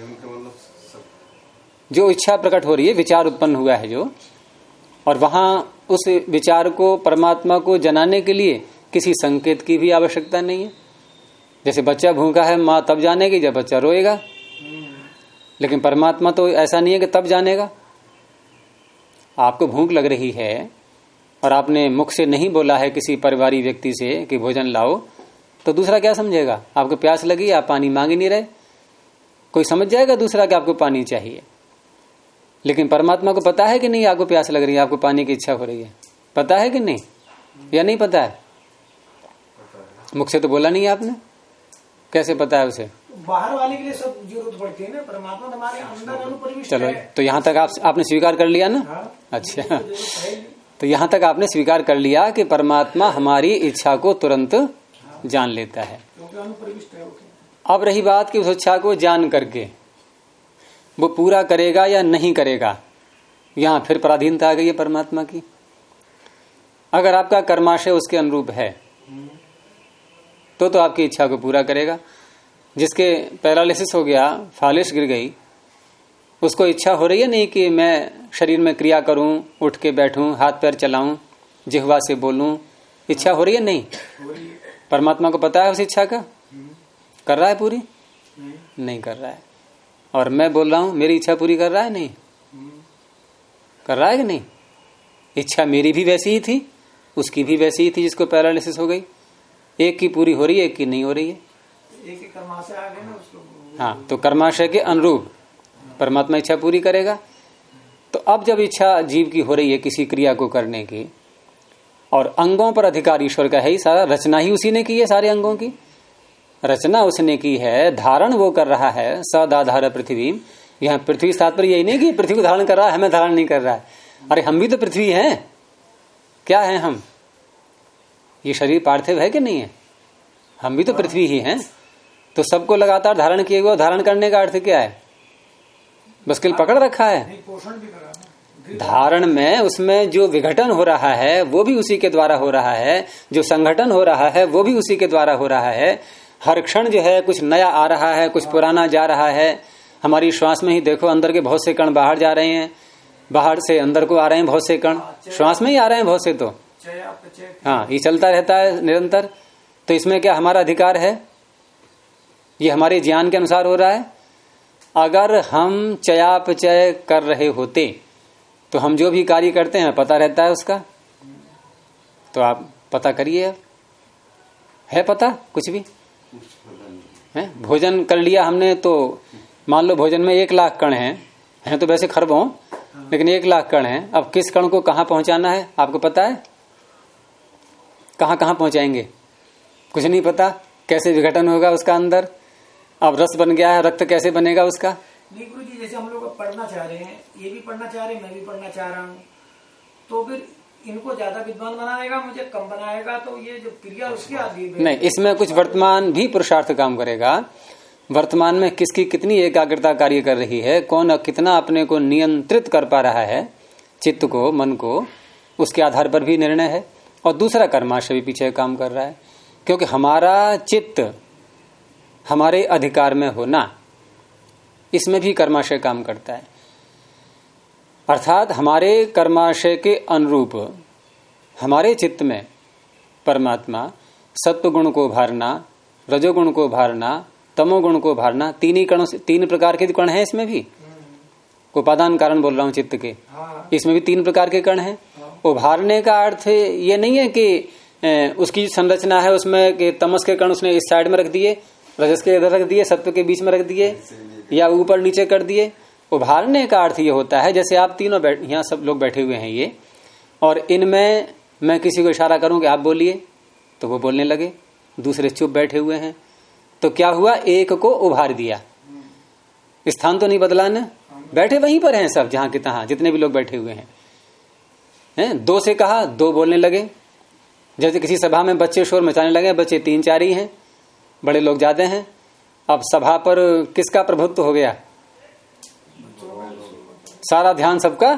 Speaker 1: जो इच्छा प्रकट हो रही है, विचार उत्पन्न हुआ है जो, और वहां उस विचार को परमात्मा को जनाने के लिए किसी संकेत की भी आवश्यकता नहीं है। जैसे बच्चा भूखा है, माँ तब जानेगी जब बच्चा रोएगा, लेकिन परमात्मा तो ऐसा नहीं है कि तब जानेगा। आपको भूख लग रही है और आपने मुख से नहीं बोला है किसी परिवारी व्यक्ति से कि भोजन लाओ, तो दूसरा क्या समझेगा? आपको प्यास लगी, आप पानी मांग ही नहीं रहे, कोई समझ जाएगा दूसरा कि आपको पानी चाहिए। लेकिन परमात्मा को पता है कि नहीं आपको प्यास लग रही है, आपको पानी की इच्छा हो रही है, पता है कि नहीं, या नहीं पता है? मुख से तो बोला नहीं आपने, कैसे पता है उसे?
Speaker 3: बाहर वाले के लिए सब जरूरत पड़ती है ना, परमात्मा हमारे अंदर अनुप्रविष्ट
Speaker 1: चलो
Speaker 3: है।
Speaker 1: तो यहाँ तक आपने स्वीकार कर लिया ना?
Speaker 3: हाँ,
Speaker 1: अच्छा, तो यहाँ तक आपने स्वीकार कर लिया कि परमात्मा हमारी इच्छा को तुरंत जान लेता है।
Speaker 3: क्योंकि अनुप्रविष्ट है।
Speaker 1: अब रही बात कि उस इच्छा को जान करके वो पूरा करेगा या नहीं करेगा, यहाँ फिर पराधीनता आ गई है परमात्मा की। अगर आपका कर्माशय उसके अनुरूप है तो आपकी इच्छा को पूरा करेगा। जिसके पैरालिसिस हो गया, फालिश गिर गई, उसको इच्छा हो रही है नहीं कि मैं शरीर में क्रिया करूं, उठ के बैठूं, हाथ पैर चलाऊं, जिह्वा से बोलूं, इच्छा हो रही है? नहीं। परमात्मा को पता है उस इच्छा का, कर रहा है पूरी? नहीं कर रहा है। और मैं बोल रहा हूं मेरी इच्छा पूरी कर रहा है? नहीं कर रहा है कि नहीं? इच्छा मेरी भी वैसी ही थी, उसकी भी वैसी ही थी जिसको पैरालिसिस हो गई। एक की पूरी हो रही है, एक की नहीं हो रही है।
Speaker 3: एक कर्माशय आ गए ना उसको।
Speaker 1: हाँ, तो कर्माशय के अनुरूप परमात्मा इच्छा पूरी करेगा। तो अब जब इच्छा जीव की हो रही है किसी क्रिया को करने की, और अंगों पर अधिकार ईश्वर का है ही, सारा रचना ही उसी ने की है, सारे अंगों की रचना उसने की है, धारण वो कर रहा है। सदाधार पृथ्वी, यहाँ पृथ्वी तात्पर्य यही नहीं कि पृथ्वी को धारण कर रहा है, हमें धारण नहीं कर रहा है। अरे हम भी तो पृथ्वी हैं, क्या है हम? ये शरीर पार्थिव है कि नहीं है? हम भी तो पृथ्वी ही हैं। तो सबको लगातार धारण किए हुए, धारण करने का अर्थ क्या है? बस केवल पकड़ रखा है?
Speaker 3: पोषण भी करा।
Speaker 1: धारण में उसमें जो विघटन हो रहा है वो भी उसी के द्वारा हो रहा है, जो संगठन हो रहा है वो भी उसी के द्वारा हो रहा है। हर क्षण जो है कुछ नया आ रहा है, कुछ पुराना जा रहा है। हमारी श्वास में ही देखो, अंदर के बहुत से कण बाहर जा रहे हैं, बाहर से अंदर को आ रहे हैं बहुत से कण, श्वास में ही आ रहे हैं बहुत से। तो हाँ, ये चलता रहता है निरंतर। तो इसमें क्या हमारा अधिकार है? ये हमारे ज्ञान के अनुसार हो रहा है। अगर हम चयापचय कर रहे होते तो हम जो भी कार्य करते हैं पता रहता है उसका। तो आप पता करिए, है पता कुछ भी है? भोजन कर लिया हमने तो मान लो भोजन में 1 लाख कण हैं तो वैसे खरबों, लेकिन 1 लाख कण हैं। अब किस कण को कहाँ पहुंचाना है आपको पता है? कहाँ कहाँ पहुंचाएंगे? कुछ नहीं पता। कैसे विघटन होगा उसका अंदर? अब रस बन गया है, रक्त कैसे बनेगा उसका?
Speaker 3: नहीं गुरु जी, जैसे हम लोग पढ़ना चाह रहे हैं, ये भी पढ़ना चाह रहे हैं, मैं भी पढ़ना चाह रहा हूँ, तो फिर इनको ज्यादा विद्वान बनाएगा, मुझे कम बनाएगा, तो ये जो क्रिया उसके आदि
Speaker 1: नहीं, इसमें कुछ वर्तमान भी पुरुषार्थ काम करेगा। वर्तमान में किसकी कितनी एकाग्रता कार्य कर रही है, कौन कितना अपने को नियंत्रित कर पा रहा है, चित्त को, मन को, उसके आधार पर भी निर्णय है। और दूसरा कर्माशय भी पीछे काम कर रहा है, क्योंकि हमारा चित्त हमारे अधिकार में होना, इसमें भी कर्माशय काम करता है। अर्थात हमारे कर्माशय के अनुरूप हमारे चित्त में परमात्मा सत्व गुण को भारना, रजोगुण को भारना, तमोगुण को भारना, 3 प्रकार के कण हैं इसमें भी। उपादान कारण बोल रहा हूं चित्त के, इसमें भी 3 प्रकार के कण हैं। उभारने का अर्थ ये नहीं है कि उसकी संरचना है उसमें कि तमस के कण उसने इस साइड में रख दिए, रजस के इधर रख दिए, सत्व के बीच में रख दिए या ऊपर नीचे कर दिए। उभारने का अर्थ ये होता है जैसे आप तीनों यहाँ सब लोग बैठे हुए हैं ये, और इनमें मैं किसी को इशारा करूं कि आप बोलिए तो वो बोलने लगे, दूसरे चुप बैठे हुए हैं, तो क्या हुआ? एक को उभार दिया। स्थान तो नहीं बदला ना, बैठे वहीं पर हैं सब, जहां के तहां जितने भी लोग बैठे हुए हैं। 2 से कहा, 2 बोलने लगे। जैसे किसी सभा में बच्चे शोर मचाने लगे, बच्चे 3-4 ही हैं, बड़े लोग ज्यादा हैं। अब सभा पर किसका प्रभुत्व हो गया? सारा ध्यान सबका,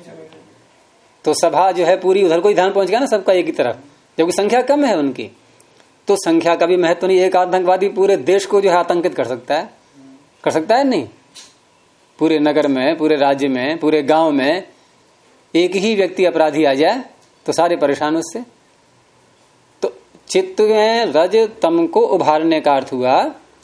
Speaker 1: तो सभा जो है पूरी उधर को ही ध्यान पहुंच गया ना सबका एक ही तरफ, जबकि संख्या कम है उनकी। तो संख्या का भी महत्व नहीं। एक आतंकवादी पूरे देश को जो है आतंकित कर सकता है, कर सकता है नहीं? पूरे नगर में, पूरे राज्य में, पूरे गांव में एक ही व्यक्ति अपराधी आ जाए तो सारे परेशान उससे। तो चित्त में रज तम को उभारने का अर्थ हुआ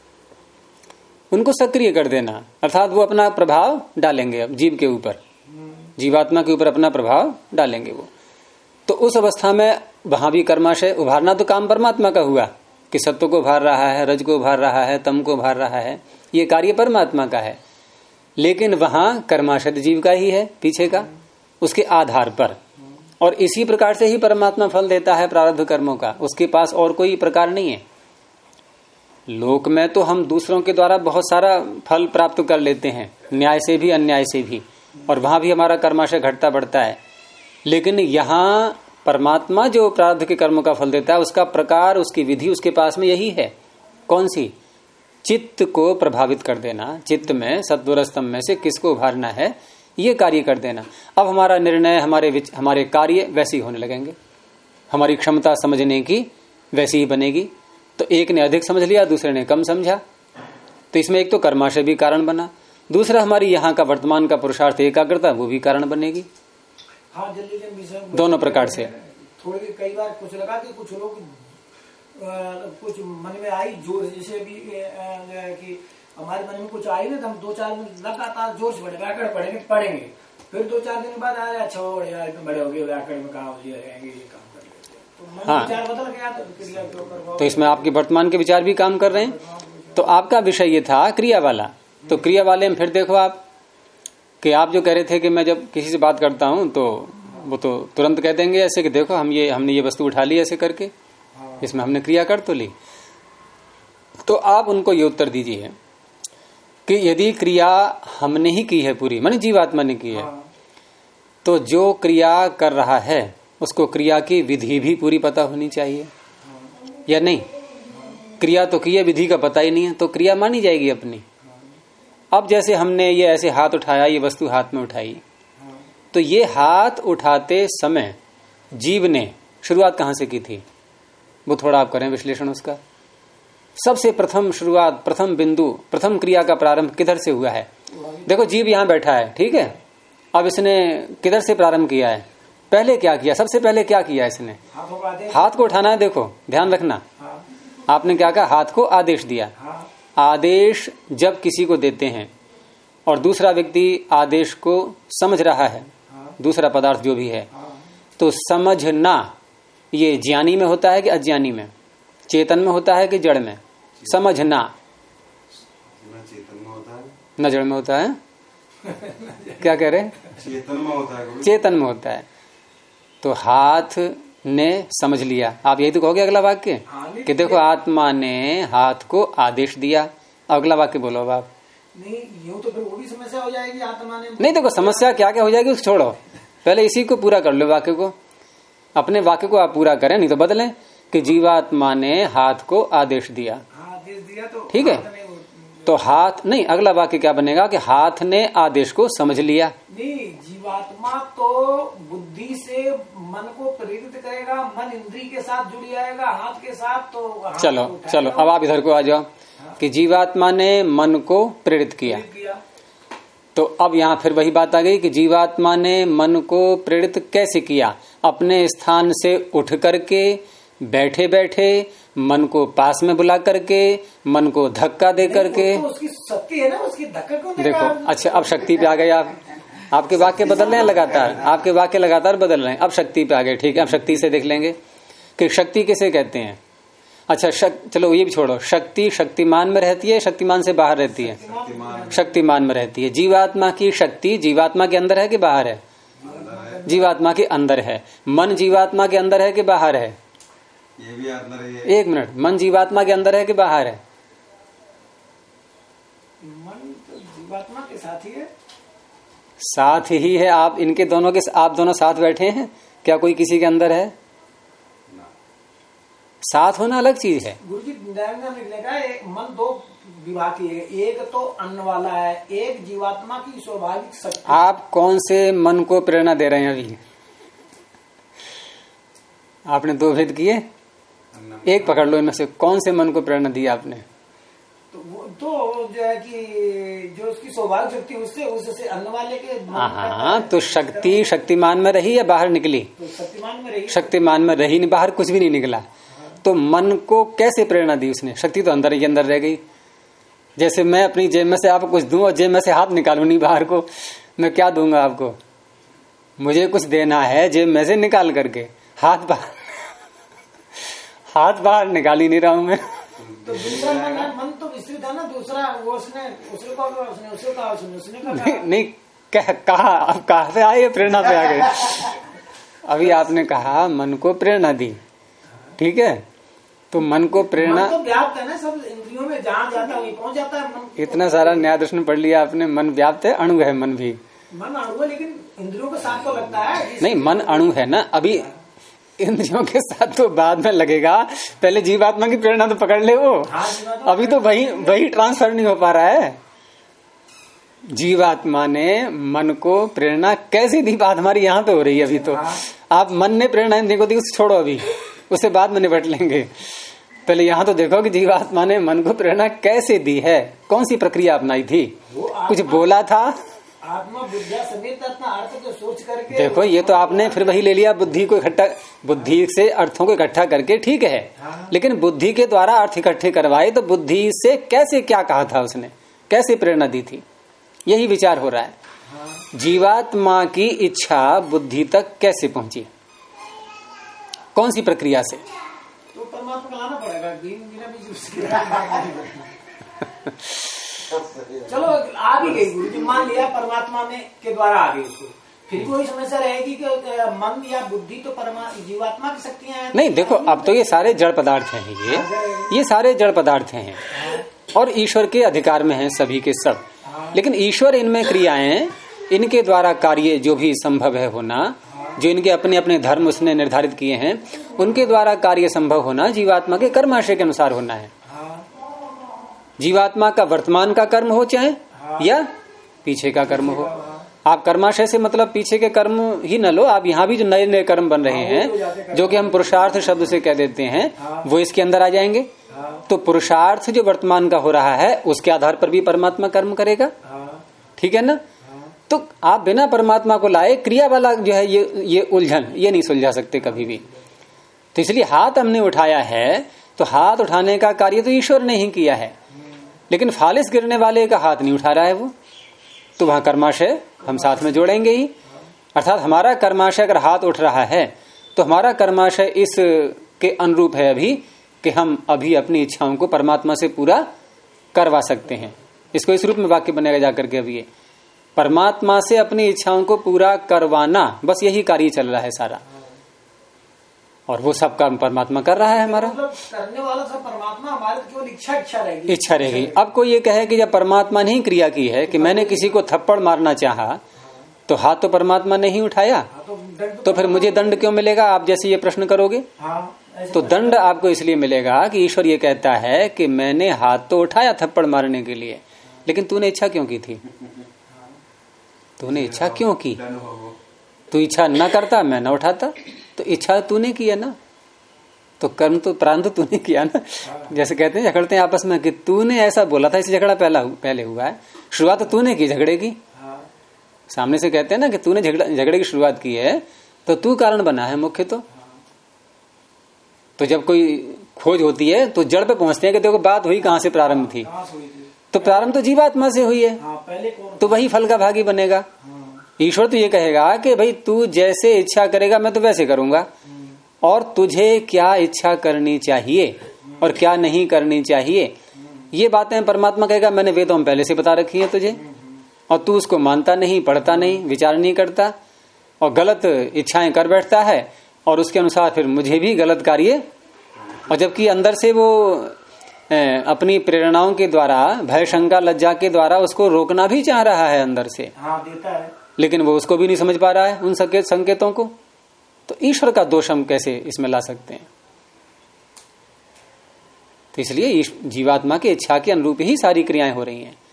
Speaker 1: उनको सक्रिय कर देना, अर्थात वो अपना प्रभाव डालेंगे अब जीव के ऊपर, जीवात्मा के ऊपर अपना प्रभाव डालेंगे वो। तो उस अवस्था में वहां भी कर्माशय उभारना तो काम परमात्मा का हुआ कि सत्व को उभार रहा है, रज को उभार रहा है, तम को उभार रहा है, ये कार्य परमात्मा का है। लेकिन वहां कर्माशय जीव का ही है पीछे का, उसके आधार पर। और इसी प्रकार से ही परमात्मा फल देता है प्रारब्ध कर्मों का, उसके पास और कोई प्रकार नहीं है। लोक में तो हम दूसरों के द्वारा बहुत सारा फल प्राप्त कर लेते हैं, न्याय से भी अन्याय से भी, और वहां भी हमारा कर्माशय घटता बढ़ता है। लेकिन यहाँ परमात्मा जो प्रारब्ध के कर्मों का फल देता है, उसका प्रकार, उसकी विधि उसके पास में यही है। कौन सी? चित्त को प्रभावित कर देना, चित्त में सत्वरस्तम में से किसको उभारना है, ये कार्य कर देना। अब हमारा निर्णय, हमारे कार्य वैसे ही होने लगेंगे, हमारी क्षमता समझने की वैसी ही बनेगी। तो एक ने अधिक समझ लिया, दूसरे ने कम समझा, तो इसमें एक तो कर्माशय भी कारण बना, दूसरा हमारी यहाँ का वर्तमान का पुरुषार्थ एकाग्रता, वो भी कारण बनेगी।
Speaker 3: हाँ, जल्दी
Speaker 1: दोनों प्रकार से।
Speaker 3: थोड़ी कई बार कुछ लगा कि कुछ लोग कुछ मन में आई जोर, जैसे भी कि हमारे मन में कुछ आई ना, तो हम 2-4 दिन लगातार जोर से व्याकरण पढ़ेंगे, फिर 2-4 दिन बाद आए अच्छा हो यार बड़े हो गए, व्याकरण में कहा ये काम कर लेते, तो मन विचार बदल गया।
Speaker 1: तो इसमें आपके वर्तमान के विचार भी काम कर रहे हैं। तो आपका विषय ये था क्रिया वाला, तो क्रिया वाले में फिर देखो आप कि आप जो कह रहे थे कि मैं जब किसी से बात करता हूं तो वो तो तुरंत कह देंगे ऐसे कि देखो हमने ये वस्तु उठा ली ऐसे करके, इसमें हमने क्रिया कर तो ली। तो आप उनको ये उत्तर दीजिए कि यदि क्रिया हमने ही की है पूरी, माने जीवात्मा ने की है, तो जो क्रिया कर रहा है उसको क्रिया की विधि भी पूरी पता होनी चाहिए या नहीं? क्रिया तो की है, विधि का पता ही नहीं है, तो क्रिया मानी जाएगी अपनी। अब जैसे हमने ये ऐसे हाथ उठाया, ये वस्तु हाथ में उठाई, तो ये हाथ उठाते समय जीव ने शुरुआत कहां से की थी, वो थोड़ा आप करें विश्लेषण उसका। सबसे प्रथम शुरुआत, प्रथम बिंदु, प्रथम क्रिया का प्रारंभ किधर से हुआ है? देखो जीव यहां बैठा है, ठीक है, अब इसने किधर से प्रारंभ किया है? पहले क्या किया? सबसे पहले क्या किया इसने? हाथ को उठाना है। देखो ध्यान रखना, आपने क्या कहा? हाथ को आदेश दिया। आदेश जब किसी को देते हैं और दूसरा व्यक्ति आदेश को समझ रहा है, दूसरा पदार्थ जो भी है, तो समझना ये ज्ञानी में होता है कि अज्ञानी में, चेतन में होता है कि जड़ में? समझना
Speaker 2: चेतन में होता है,
Speaker 1: न जड़ में होता है। क्या कह रहे?
Speaker 2: चेतन में होता है,
Speaker 1: चेतन में होता है। तो हाथ ने समझ लिया, आप यही तो कहोगे अगला वाक्य कि देखो आत्मा ने हाथ को आदेश दिया। अगला वाक्य बोलो अब आप।
Speaker 3: नहीं, यूं तो फिर वो भी समस्या हो जाएगी, आत्मा ने।
Speaker 1: नहीं, देखो समस्या क्या क्या हो जाएगी उसको छोड़ो, पहले इसी को पूरा कर लो, वाक्य को, अपने वाक्य को आप पूरा करें, नहीं तो बदलें कि जीवात्मा ने हाथ को आदेश दिया।
Speaker 3: आदेश दिया तो
Speaker 1: ठीक है, तो हाथ नहीं, अगला वाक्य क्या बनेगा कि हाथ ने आदेश को समझ लिया।
Speaker 3: नहीं, जीवात्मा तो बुद्धि से मन को प्रेरित करेगा, मन इंद्रिय के साथ जुड़ जाएगा, हाथ के साथ। तो
Speaker 1: चलो चलो अब आप इधर को आ जाओ कि जीवात्मा ने मन को प्रेरित किया। तो अब यहाँ फिर वही बात आ गई कि जीवात्मा ने मन को प्रेरित कैसे किया? अपने स्थान से उठ करके, बैठे बैठे, मन को पास में बुला करके, मन को धक्का दे करके।
Speaker 3: तो उसकी शक्ति है ना, उसकी धक्का क्यों
Speaker 1: देखो, अच्छा अब शक्ति पे आ गए आप, आपके वाक्य बदल रहे हैं लगातार, आपके वाक्य लगातार बदल रहे हैं। अब शक्ति पे आ गए, ठीक है, अब शक्ति से देख लेंगे कि शक्ति किसे कहते हैं। अच्छा चलो ये भी छोड़ो, शक्ति शक्तिमान में रहती है, शक्तिमान से बाहर रहती है? शक्तिमान में रहती है। जीवात्मा की शक्ति जीवात्मा के अंदर है कि बाहर है? जीवात्मा के अंदर है। मन जीवात्मा के अंदर है कि बाहर है?
Speaker 2: ये भी अंदर है।
Speaker 1: एक मिनट, मन जीवात्मा के अंदर है कि बाहर है?
Speaker 3: मन तो जीवात्मा के साथ ही है।
Speaker 1: साथ ही है। आप इनके दोनों के, आप दोनों साथ बैठे हैं क्या? कोई किसी के अंदर है? साथ होना अलग चीज है।
Speaker 3: गुरु जी लिखने का मन दो विभाग की है, एक तो अन्न वाला है, एक जीवात्मा की स्वाभाविक शक्ति।
Speaker 1: आप कौन से मन को प्रेरणा दे रहे हैं अभी? आपने दो भेद किए, एक पकड़ लो इनमें से, कौन से मन को प्रेरणा दी आपने?
Speaker 3: तो वो तो जो है कि जो उसकी स्वाभाविक शक्ति उससे अन्न वाले के।
Speaker 1: हाँ, तो शक्ति शक्तिमान में रही या बाहर निकली?
Speaker 3: तो शक्तिमान में रही।
Speaker 1: शक्तिमान में रही नहीं, बाहर कुछ भी नहीं निकला। तो मन को कैसे प्रेरणा दी उसने? शक्ति तो अंदर ही अंदर रह गई। जैसे मैं अपनी जेब में से आपको कुछ दूं और जेब में से हाथ निकालू नहीं बाहर को, मैं क्या दूंगा आपको? मुझे कुछ देना है, जेब में से निकाल करके, हाथ बाहर निकाल ही नहीं रहा हूं मैं।
Speaker 3: तो दूसरा मन तो विस्तृत है ना, दूसरा वो उसने कहा
Speaker 1: नहीं कहा, अब कहाँ से आए? प्रेरणा पे आ गए। अभी आपने कहा मन को प्रेरणा दी, ठीक है, तो मन को प्रेरणा
Speaker 3: तो व्याप्त है ना, सब इंद्रियों में जहाँ जाता है पहुंच जाता है मन।
Speaker 1: इतना सारा न्याय दर्शन पढ़ लिया आपने, मन व्याप्त है, अणु है मन भी।
Speaker 3: मन अणु है लेकिन इंद्रियों के साथ तो लगता है।
Speaker 1: नहीं, मन अणु है ना, अभी इंद्रियों के साथ तो बाद में लगेगा, पहले जीवात्मा की प्रेरणा तो पकड़ ले वो। अभी तो वही ट्रांसफर नहीं हो पा रहा है। जीवात्मा ने मन को प्रेरणा कैसे दी? बात हमारी यहाँ तो हो रही है अभी तो। आप मन ने प्रेरणा देखो दी, उसे छोड़ो, अभी उससे बाद में निपट लेंगे। पहले यहाँ तो देखो कि जीवात्मा ने मन को प्रेरणा कैसे दी है, कौन सी प्रक्रिया अपनाई थी, कुछ बोला था?
Speaker 3: आत्मा बुद्धिया समेत अपना अर्थ को सोच करके।
Speaker 1: देखो ये तो आपने फिर वही ले लिया, बुद्धि को इकट्ठा, बुद्धि से अर्थों को इकट्ठा करके, ठीक है, लेकिन बुद्धि के द्वारा अर्थ इकट्ठे करवाए तो बुद्धि से कैसे क्या कहा था उसने, कैसे प्रेरणा दी थी, यही विचार हो रहा है। जीवात्मा की इच्छा बुद्धि तक कैसे पहुंची, कौन सी प्रक्रिया से?
Speaker 3: तो परमात्मा को लाना पड़ेगा, चलो आ भी गई गुरु जी, मान लिया परमात्मा में के द्वारा आ गई, उसको फिर कोई समस्या रहेगी कि मन या बुद्धि तो जीवात्मा की शक्तियां हैं। नहीं,
Speaker 1: देखो अब तो ये सारे जड़ पदार्थ हैं, ये सारे जड़ पदार्थ हैं और ईश्वर के अधिकार में हैं सभी के सब। लेकिन ईश्वर इनमें क्रियाएं, इनके द्वारा कार्य जो भी संभव है होना, जो इनके अपने अपने धर्म उसने निर्धारित किए हैं, उनके द्वारा कार्य संभव होना जीवात्मा के कर्माशय के अनुसार होना है। जीवात्मा का वर्तमान का कर्म हो चाहे या पीछे का कर्म हो। आप कर्माशय से मतलब पीछे के कर्म ही न लो, आप यहाँ भी जो नए नए कर्म बन रहे हैं जो कि हम पुरुषार्थ शब्द से कह देते हैं, वो इसके अंदर आ जाएंगे। तो पुरुषार्थ जो वर्तमान का हो रहा है उसके आधार पर भी परमात्मा कर्म करेगा, ठीक है ना। तो आप बिना परमात्मा को लाए क्रिया वाला जो है ये उलझन ये नहीं सुलझा सकते कभी भी। तो इसलिए हाथ हमने उठाया है तो हाथ उठाने का कार्य तो ईश्वर ने ही किया है, लेकिन फालिस गिरने वाले का हाथ नहीं उठा रहा है वो, तो वहां कर्माशय हम साथ में जोड़ेंगे ही। अर्थात हमारा कर्माशय अगर हाथ उठ रहा है तो हमारा कर्माशय इस के अनुरूप है अभी कि हम अभी अपनी इच्छाओं को परमात्मा से पूरा करवा सकते हैं। इसको इस रूप में वाक्य बनेगा जाकर के अभी, ये परमात्मा से अपनी इच्छाओं को पूरा करवाना, बस यही कार्य चल रहा है सारा, और वो सब काम परमात्मा कर रहा है हमारा।
Speaker 3: मतलब करने वाला सब परमात्मा, हमारे तो केवल इच्छा रहेगी।
Speaker 1: इच्छा रहेगी। अब कोई ये कहे कि जब परमात्मा ने ही क्रिया की है कि मैंने किसी को थप्पड़ मारना चाहा तो हाथ तो परमात्मा ने ही उठाया, तो फिर मुझे दंड क्यों मिलेगा? आप जैसे ये प्रश्न करोगे तो दंड आपको इसलिए मिलेगा कि ईश्वर ये कहता है कि मैंने हाथ तो उठाया थप्पड़ मारने के लिए, लेकिन तूने इच्छा क्यों की थी? तूने इच्छा क्यों की? तू इच्छा न करता, मैं न उठाता, तो इच्छा तूने की है ना, तो कर्म तो प्रारंभ तूने किया ना। जैसे कहते हैं झगड़ते हैं आपस में कि तूने ऐसा बोला था, इससे झगड़ा पहले हुआ है, शुरुआत तो तूने की झगड़े की। सामने से कहते हैं ना कि तूने झगड़े की शुरुआत की है, तो तू कारण बना है मुख्य। तो जब कोई खोज होती है तो जड़ पे पहुंचते हैं कि देखो बात हुई कहां से प्रारंभ थी, तो प्रारंभ तो जीवात्मा से हुई है, तो वही फल का भागी बनेगा। ईश्वर तो ये कहेगा कि भाई तू जैसे इच्छा करेगा मैं तो वैसे करूंगा, और तुझे क्या इच्छा करनी चाहिए और क्या नहीं करनी चाहिए, ये बातें परमात्मा कहेगा मैंने वेदों में पहले से बता रखी है तुझे, और तू उसको मानता नहीं, पढ़ता नहीं, विचार नहीं करता, और गलत इच्छाएं कर बैठता है, और उसके अनुसार फिर मुझे भी गलत कार्य, और जबकि अंदर से वो अपनी प्रेरणाओं के द्वारा, भय शंका लज्जा के द्वारा उसको रोकना भी चाह रहा है अंदर से,
Speaker 3: देता है, लेकिन
Speaker 1: वो उसको भी नहीं समझ पा रहा है उन संकेतों को। तो ईश्वर का दोष हम कैसे इसमें ला सकते हैं? तो इसलिए जीवात्मा की इच्छा के अनुरूप ही सारी क्रियाएं हो रही हैं।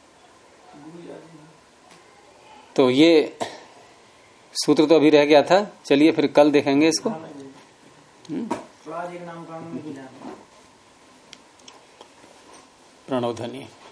Speaker 1: तो ये सूत्र तो अभी रह गया था, चलिए फिर कल देखेंगे इसको। प्रणव ध्वनि।